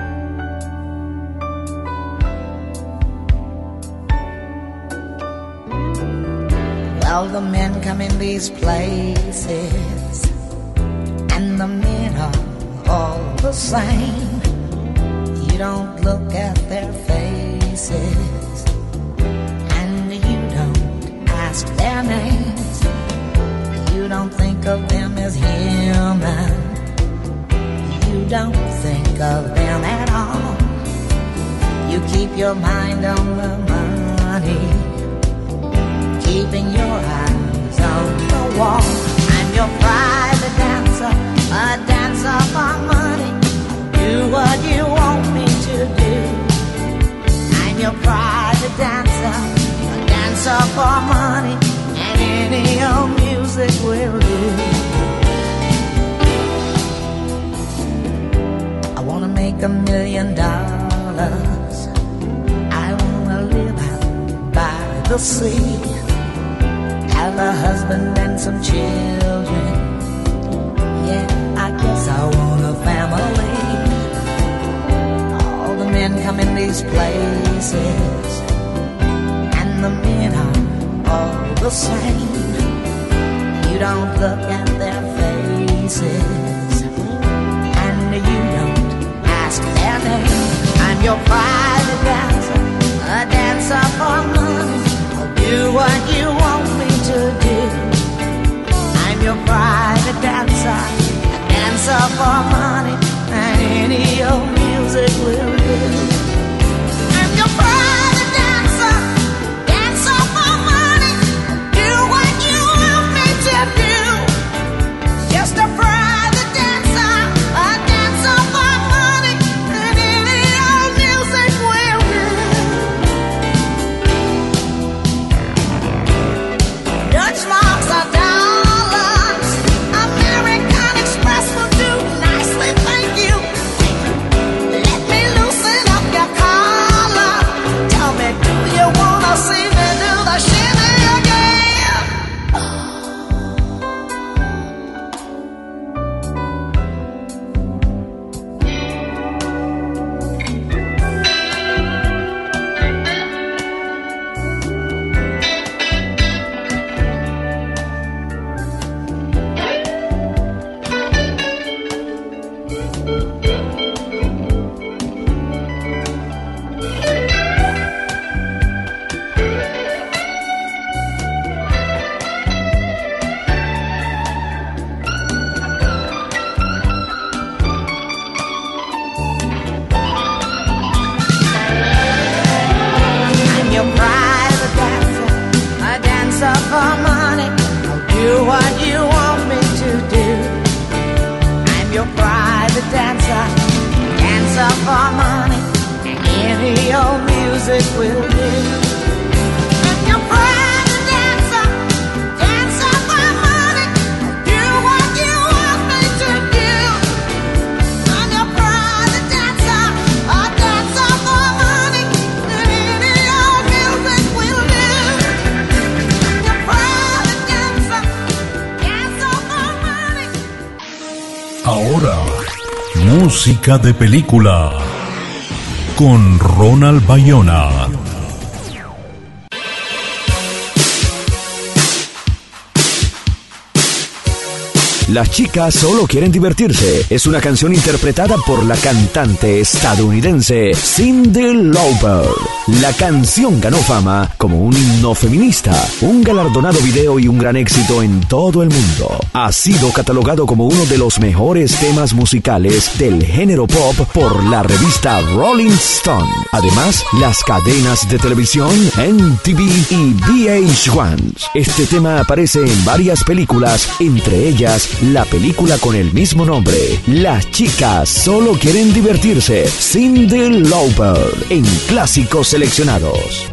Well, the men come in these places, and the men are all the same. You don't look at their faces, and you don't ask their names. You don't think of them as human. You don't think of them at all. You keep your mind on the money, keeping your eyes on the wall. I'm your private dancer, a dancer for money. Do what you want me to do. I'm your private dancer, a dancer for money, and any old music will do. I wanna make a million dollars. I wanna live out by the sea, have a husband and some children. Yeah, I guess I want a family. All the men come in these places, and the men are all the same. You don't look at their faces, and you don't ask their name. I'm your private dancer, a dancer for money. I'll do what you want me to do. I'm your private dancer, a dancer for money, and any old music will do. I'm your private dancer, dancer for money. Do what you want me to do. Just a private dancer, a dancer for money, and any old music will do. Dutch marks are dollars. American Express will do nicely, thank you. music will do. And you're proud to dancer, dancer for money, do what you want me to do. And you're proud to dancer, a dancer for money, any old music will do. And you're proud to dancer, dancer for money. Ahora, música de película con Ronald Bayona. Las chicas solo quieren divertirse. Es una canción interpretada por la cantante estadounidense Cyndi Lauper. La canción ganó fama como un himno feminista, un galardonado video y un gran éxito en todo el mundo. Ha sido catalogado como uno de los mejores temas musicales del género pop por la revista Rolling Stone. Además, las cadenas de televisión M T V y V H uno. Este tema aparece en varias películas, entre ellas la película con el mismo nombre. Las chicas solo quieren divertirse. Cyndi Lauper en Clásicos Seleccionados.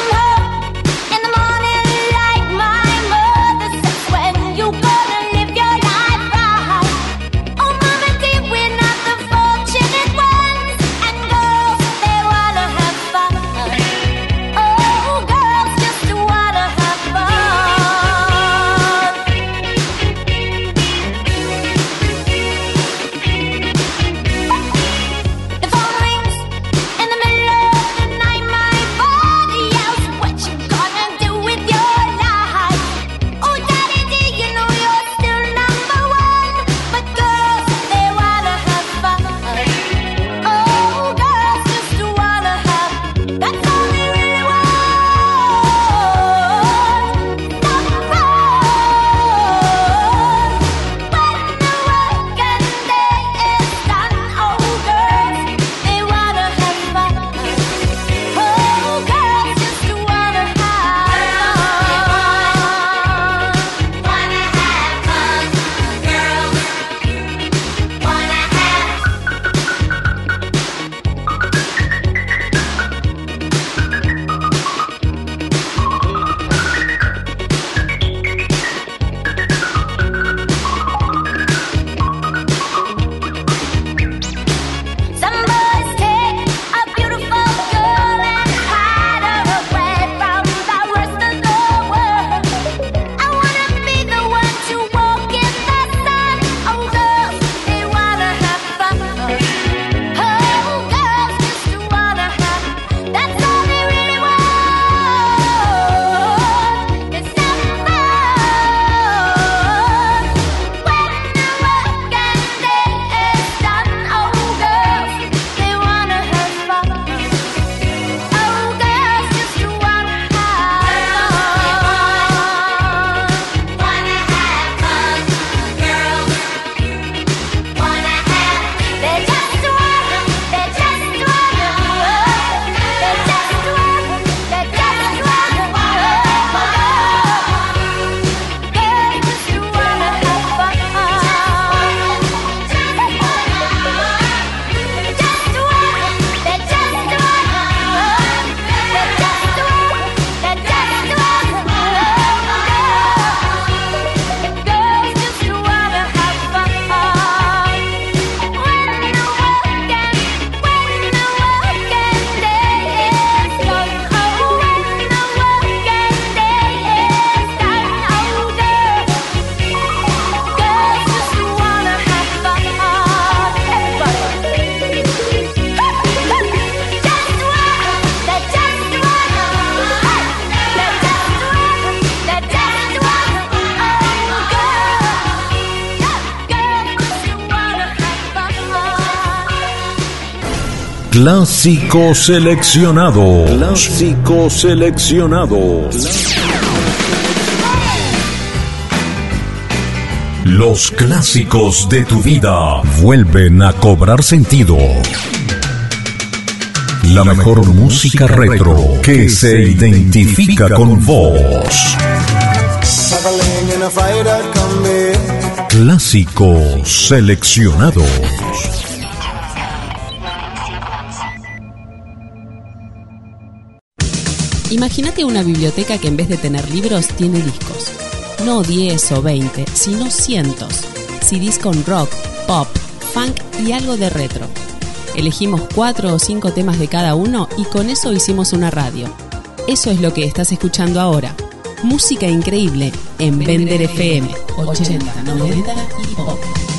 Clásicos seleccionados. Clásicos seleccionados. Los clásicos de tu vida vuelven a cobrar sentido. La mejor música retro que se identifica con vos. Clásicos seleccionados. Imagínate una biblioteca que en vez de tener libros tiene discos. No diez o veinte, sino cientos. C Ds con rock, pop, funk y algo de retro. Elegimos cuatro o cinco temas de cada uno y con eso hicimos una radio. Eso es lo que estás escuchando ahora. Música increíble en Bender F M ochenta, noventa y pop.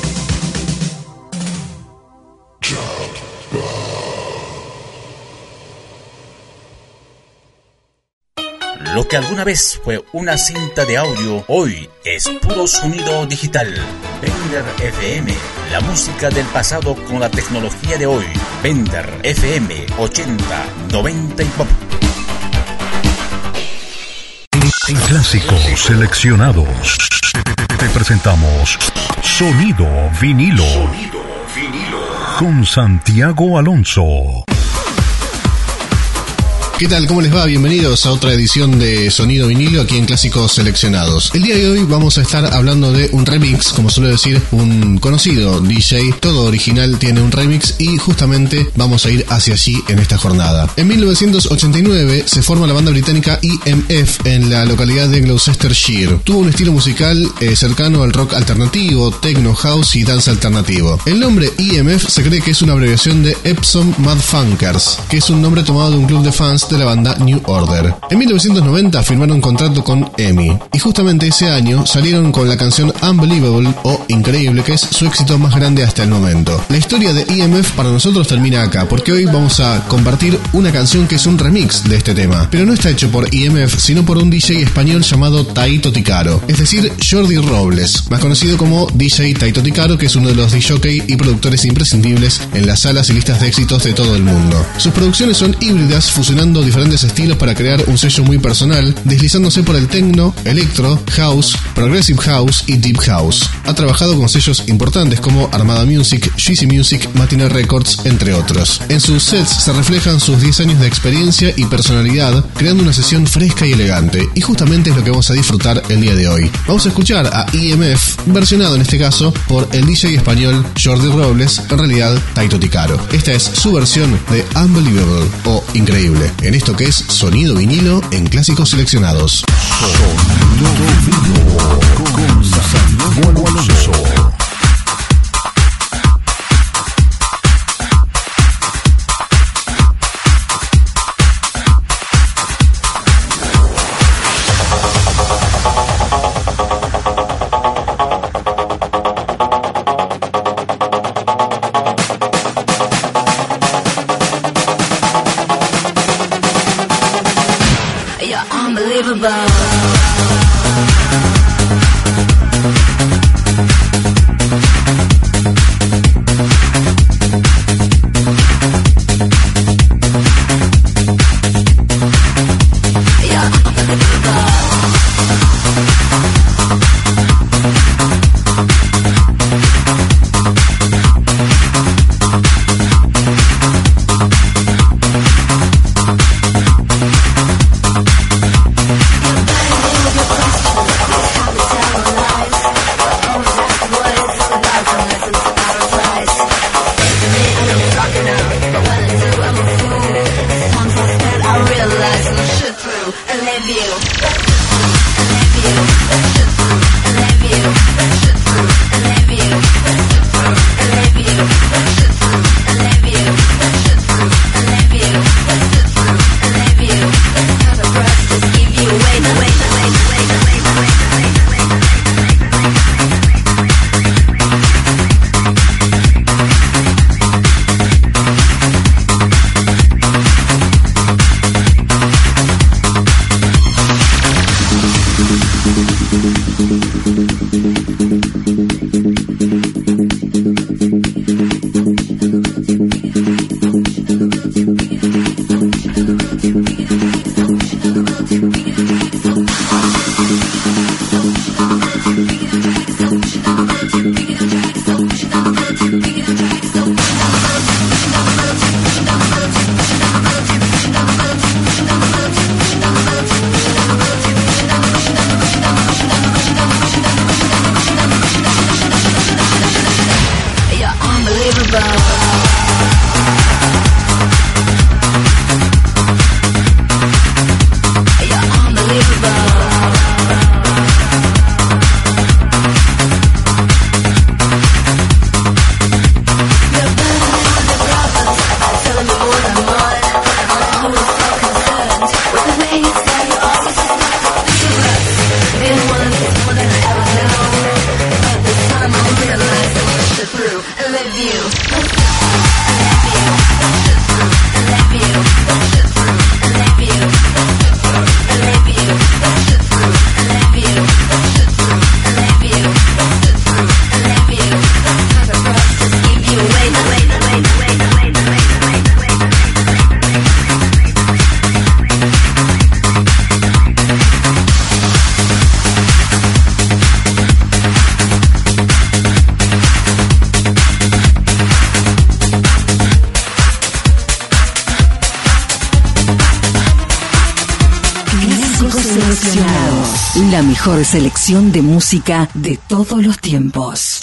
Lo que alguna vez fue una cinta de audio, hoy es puro sonido digital. Bender F M, la música del pasado con la tecnología de hoy. Bender F M ochenta, noventa y pop. En clásicos seleccionados te presentamos Sonido Vinilo, Sonido Vinilo con Santiago Alonso. ¿Qué tal? ¿Cómo les va? Bienvenidos a otra edición de Sonido Vinilo aquí en Clásicos Seleccionados. El día de hoy vamos a estar hablando de un remix, como suele decir un conocido D J. Todo original tiene un remix y justamente vamos a ir hacia allí en esta jornada. En mil novecientos ochenta y nueve se forma la banda británica E M F en la localidad de Gloucestershire. Tuvo un estilo musical eh, cercano al rock alternativo, techno, house y dance alternativo. El nombre E M F se cree que es una abreviación de Epsom Mad Funkers, que es un nombre tomado de un club de fans de la banda New Order. En mil novecientos noventa firmaron contrato con E M I y justamente ese año salieron con la canción Unbelievable o Increíble, que es su éxito más grande hasta el momento. La historia de E M F para nosotros termina acá, porque hoy vamos a compartir una canción que es un remix de este tema, pero no está hecho por E M F, sino por un D J español llamado Taito Ticaro, es decir, Jordi Robles, más conocido como D J Taito Ticaro, que es uno de los D J y productores imprescindibles en las salas y listas de éxitos de todo el mundo. Sus producciones son híbridas, fusionando diferentes estilos para crear un sello muy personal, deslizándose por el techno, electro, house, progressive house y deep house. Ha trabajado con sellos importantes como Armada Music, Juicy Music, Matinee Records, entre otros. En sus sets se reflejan sus diez años de experiencia y personalidad, creando una sesión fresca y elegante, y justamente es lo que vamos a disfrutar el día de hoy. Vamos a escuchar a E M F, versionado en este caso por el D J español Jordi Robles, en realidad Taito Ticaro. Esta es su versión de Unbelievable o Increíble, en esto que es Sonido Vinilo en Clásicos Seleccionados. Sonido Vinilo con Santiago Alonso. Unbelievable. La mejor selección de música de todos los tiempos.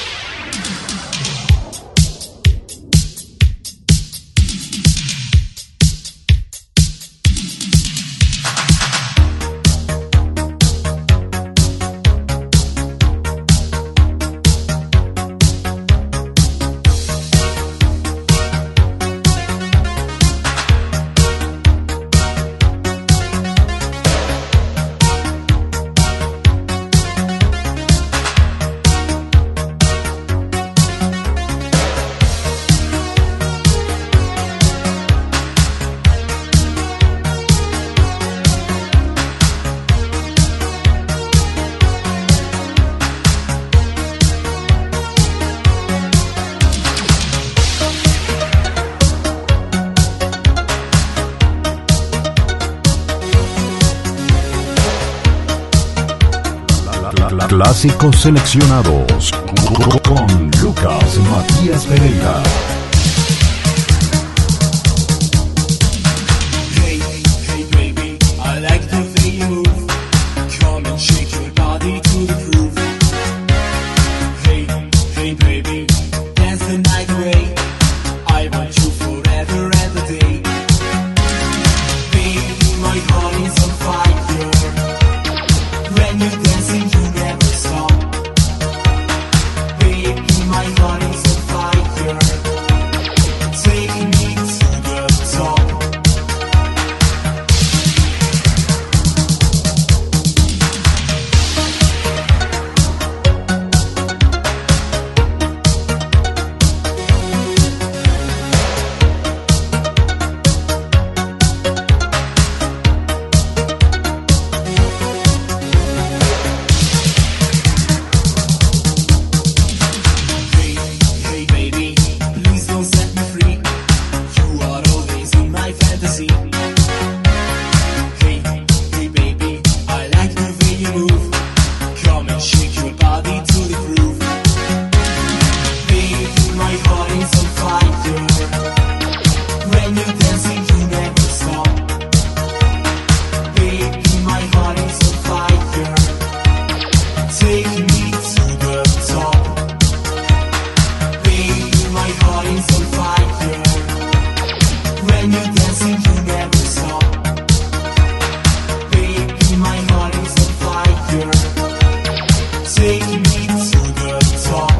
Clásicos seleccionados con Lucas Matías Pereira. Hey, hey baby, I like the way you move. Come and shake your body to the groove. Hey, hey baby, dance the night away. I want you forever and a day. Baby, my heart is on fire. When you're dancing, you never stop. Baby, my heart is on fire. Take me to the top. Hey, hey baby, please don't set me free. You are always in my fantasy. Hey, hey baby, I like the way you move. Come and shake your body to the groove. Baby, my heart is on fire. When you're dancing, you never stop. Baby, my heart is on fire. Take me to the top. Baby, my heart is on fire. When you're dancing, you never stop. Baby, my heart is on fire. Take me to the top.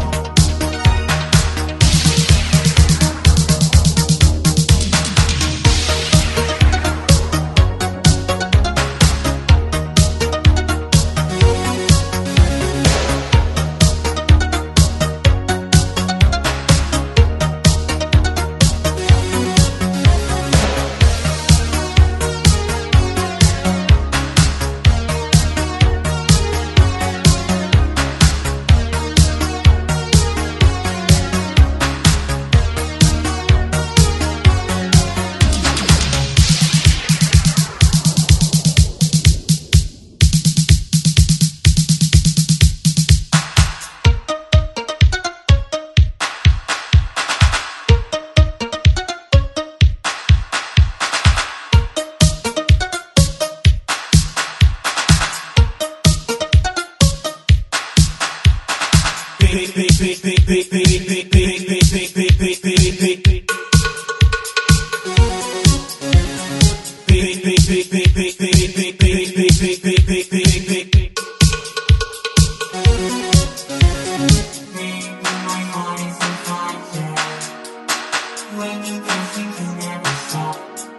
When you're dancing, you never stop.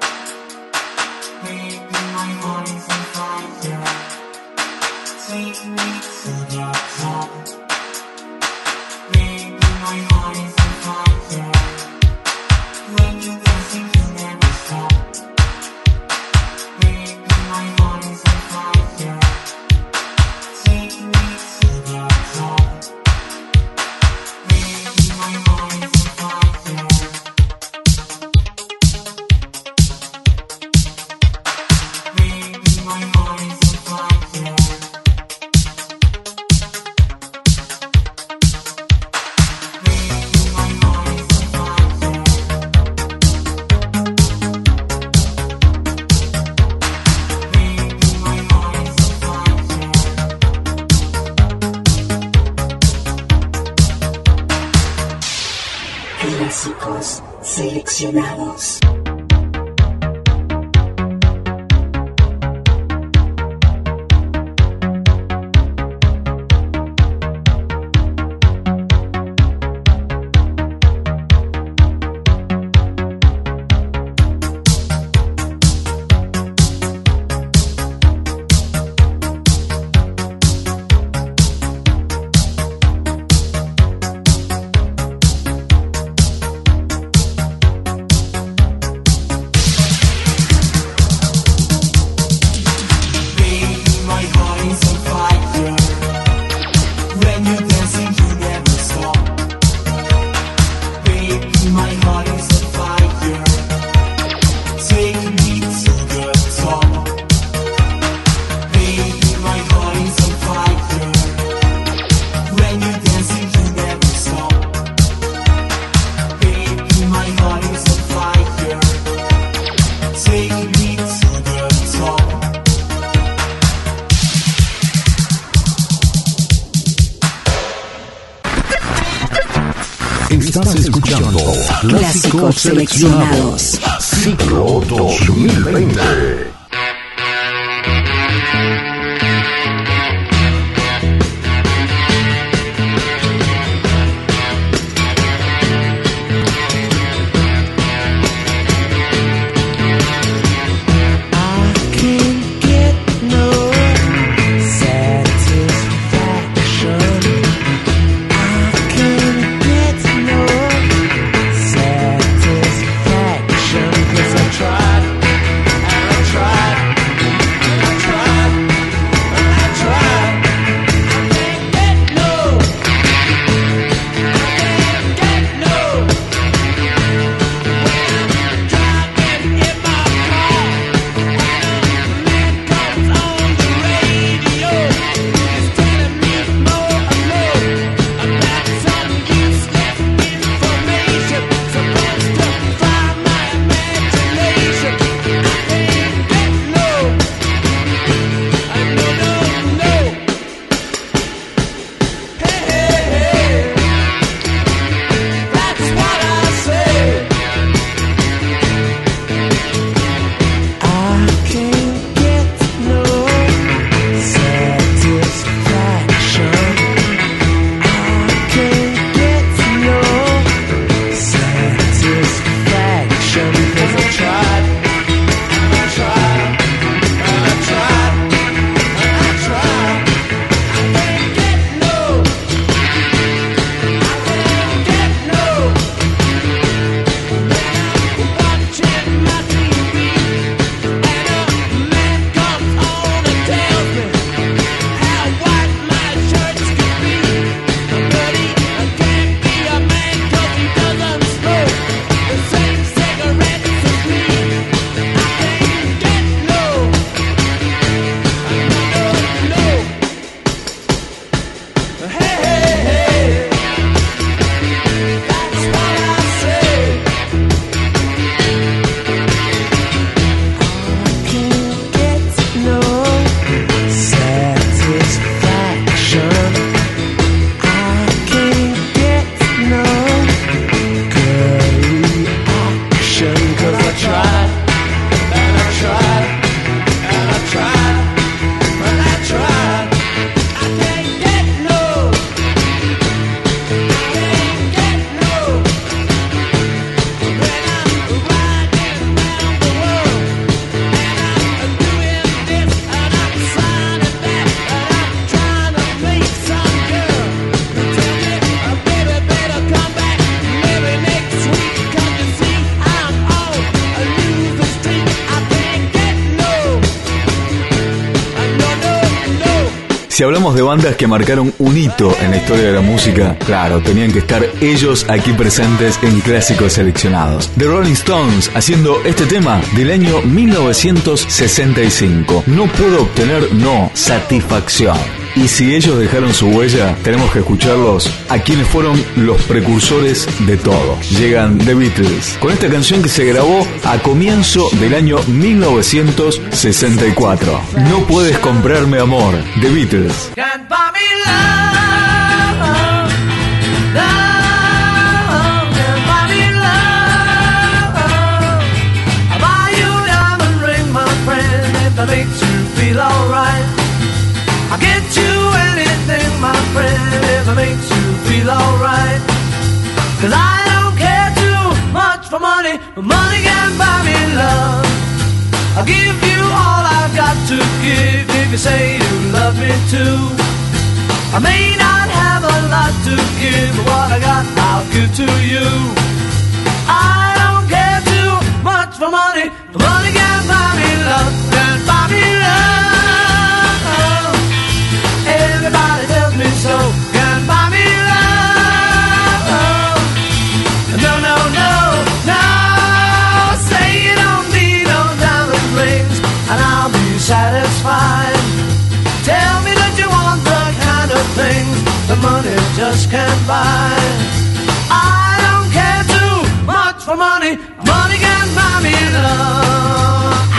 Baby, my heart is on fire. Take me to the top. Baby, my heart is on fire. Clásicos seleccionados. Estás escuchando Clásicos Seleccionados, Ciclo dos mil veinte. Si hablamos de bandas que marcaron un hito en la historia de la música, claro, tenían que estar ellos aquí presentes en Clásicos Seleccionados. The Rolling Stones haciendo este tema del año mil novecientos sesenta y cinco. No puedo obtener, no, satisfacción. Y si ellos dejaron su huella, tenemos que escucharlos a quienes fueron los precursores de todo. Llegan The Beatles, con esta canción que se grabó a comienzo del año mil novecientos sesenta y cuatro. No puedes comprarme amor, The Beatles. Can't buy me love, love, can't buy me mind if it makes you feel alright. Cause I don't care too much for money, but money can buy me love. I'll give you all I've got to give if you say you love me too. I may not have a lot to give, but what I got I'll give to you. I don't care too much for money, but money can buy me love, can buy me love. Everybody tells me so, can buy me love. No, no, no, no, say you don't need no diamond rings, and I'll be satisfied. Tell me that you want the kind of things the money just can't buy. I don't care too much for money, money can buy me love.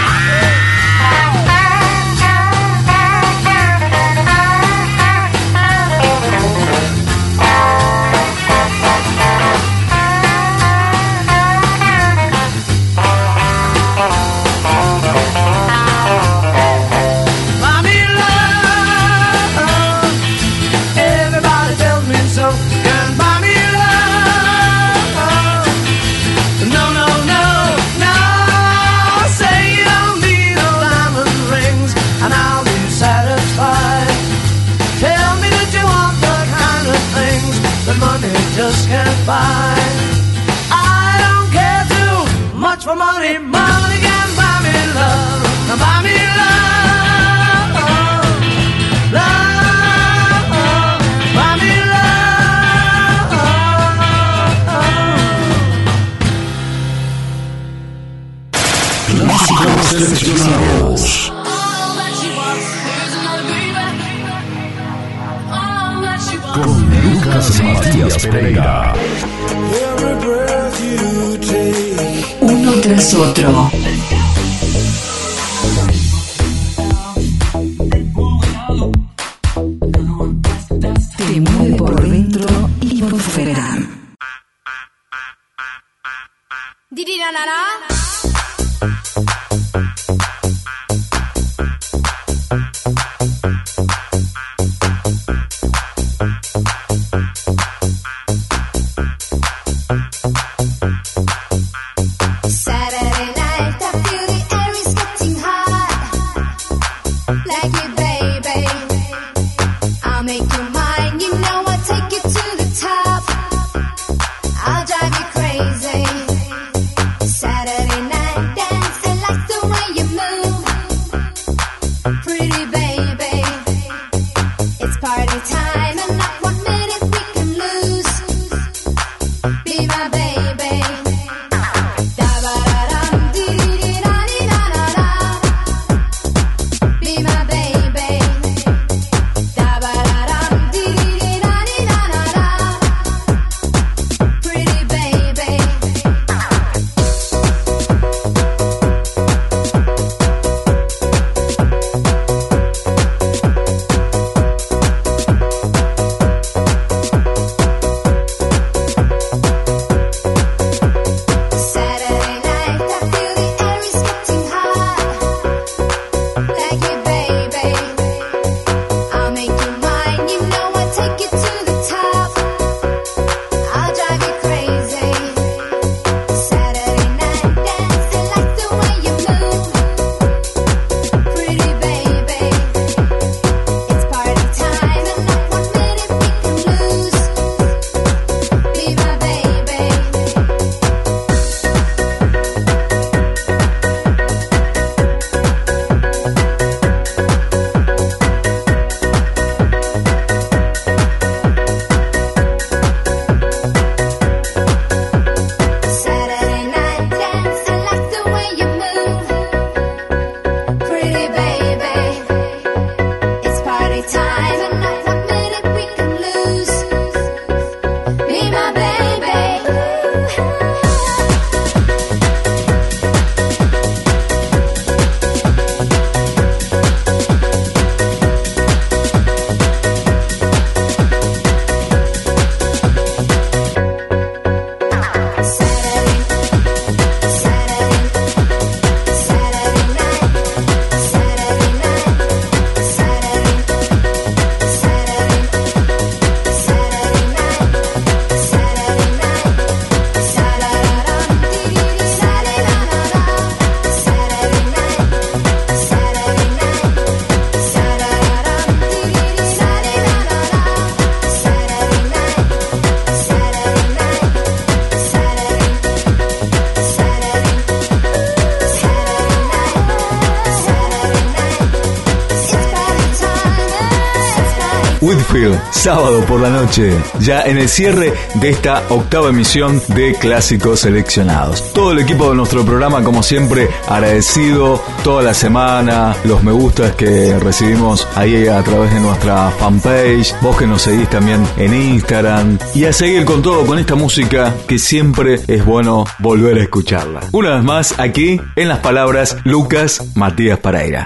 Just can't buy. I don't care too much for money. Money can buy me love. Now buy me love, love. Buy me love. Clásicos seleccionados. Con Lucas Matías Pereira. Uno tras otro. Te mueve por dentro y por fuera. Saturday Scofield, sábado por la noche, ya en el cierre de esta octava emisión de Clásicos Seleccionados. Todo el equipo de nuestro programa, como siempre, agradecido toda la semana, los me gustas que recibimos ahí a través de nuestra fanpage, vos que nos seguís también en Instagram, y a seguir con todo, con esta música que siempre es bueno volver a escucharla. Una vez más, aquí, en las palabras, Lucas Matías Pereira.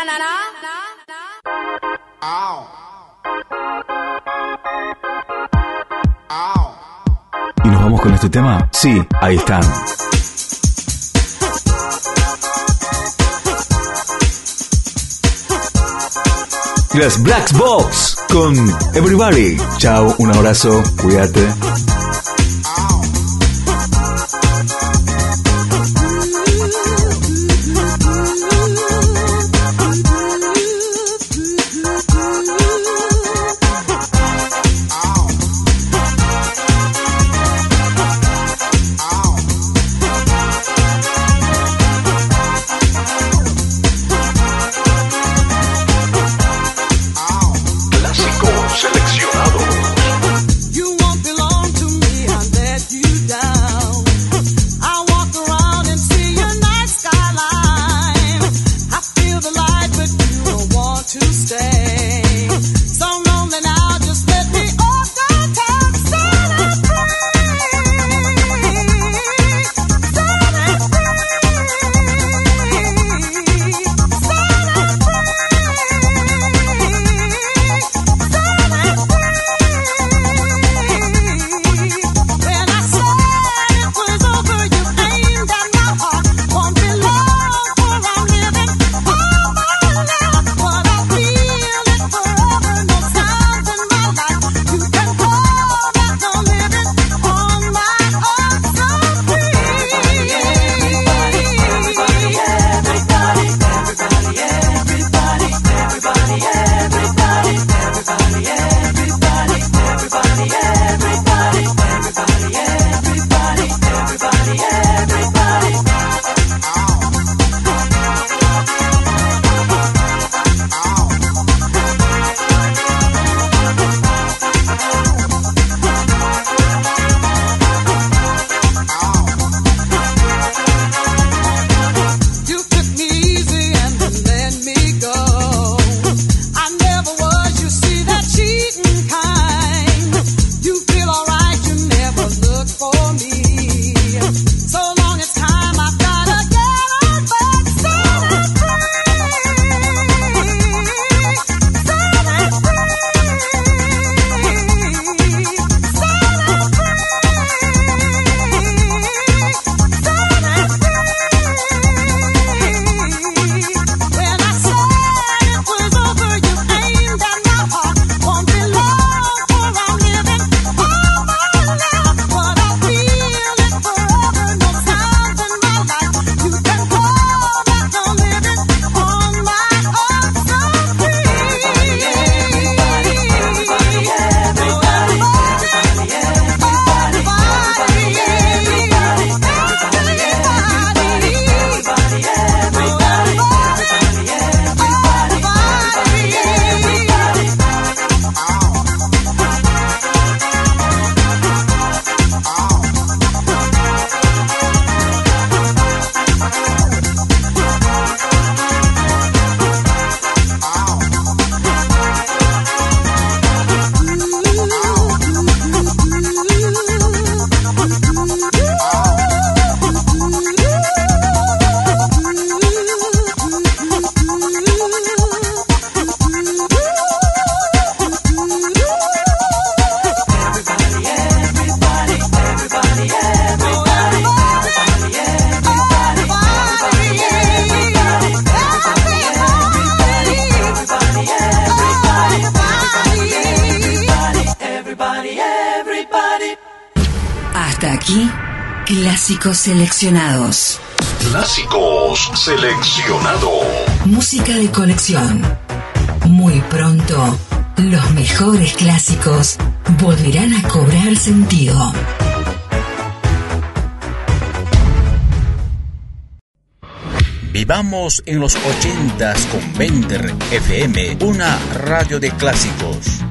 ¿Y nos vamos con este tema? Sí, ahí están. Las Black Box con Everybody. Chao, un abrazo, cuídate. You won't belong to me, I let you down. I walk around and see your night skyline. I feel the light, but you don't want to stay. So lonely now, just let me off the top. Set it free. Set it When I said it was over, you aimed at my heart. Won't be long for I'm living all my life, but I feel it forever. No signs in my life. You can call that no living on my own. So free. Everybody, everybody, everybody, everybody, everybody, everybody, everybody, everybody, everybody, everybody, everybody, everybody, everybody, everybody, everybody. You took me easy and then let me go. I never was, you see, that cheating kind. You feel alright, you never look for me. So long it's time, I've gotta get on back. Set it free. Set it When I said it was over, you aimed at my heart. Won't be long for I'm living all my life, but I feel it forever. No signs in my life. You can call that no living on my own. So free. Everybody, everybody, everybody, everybody, Hasta aquí, Clásicos Seleccionados. Clásicos Seleccionados. Música de colección. Muy pronto, los mejores clásicos volverán a cobrar sentido. Vivamos en los ochentas con Bender F M, una radio de clásicos.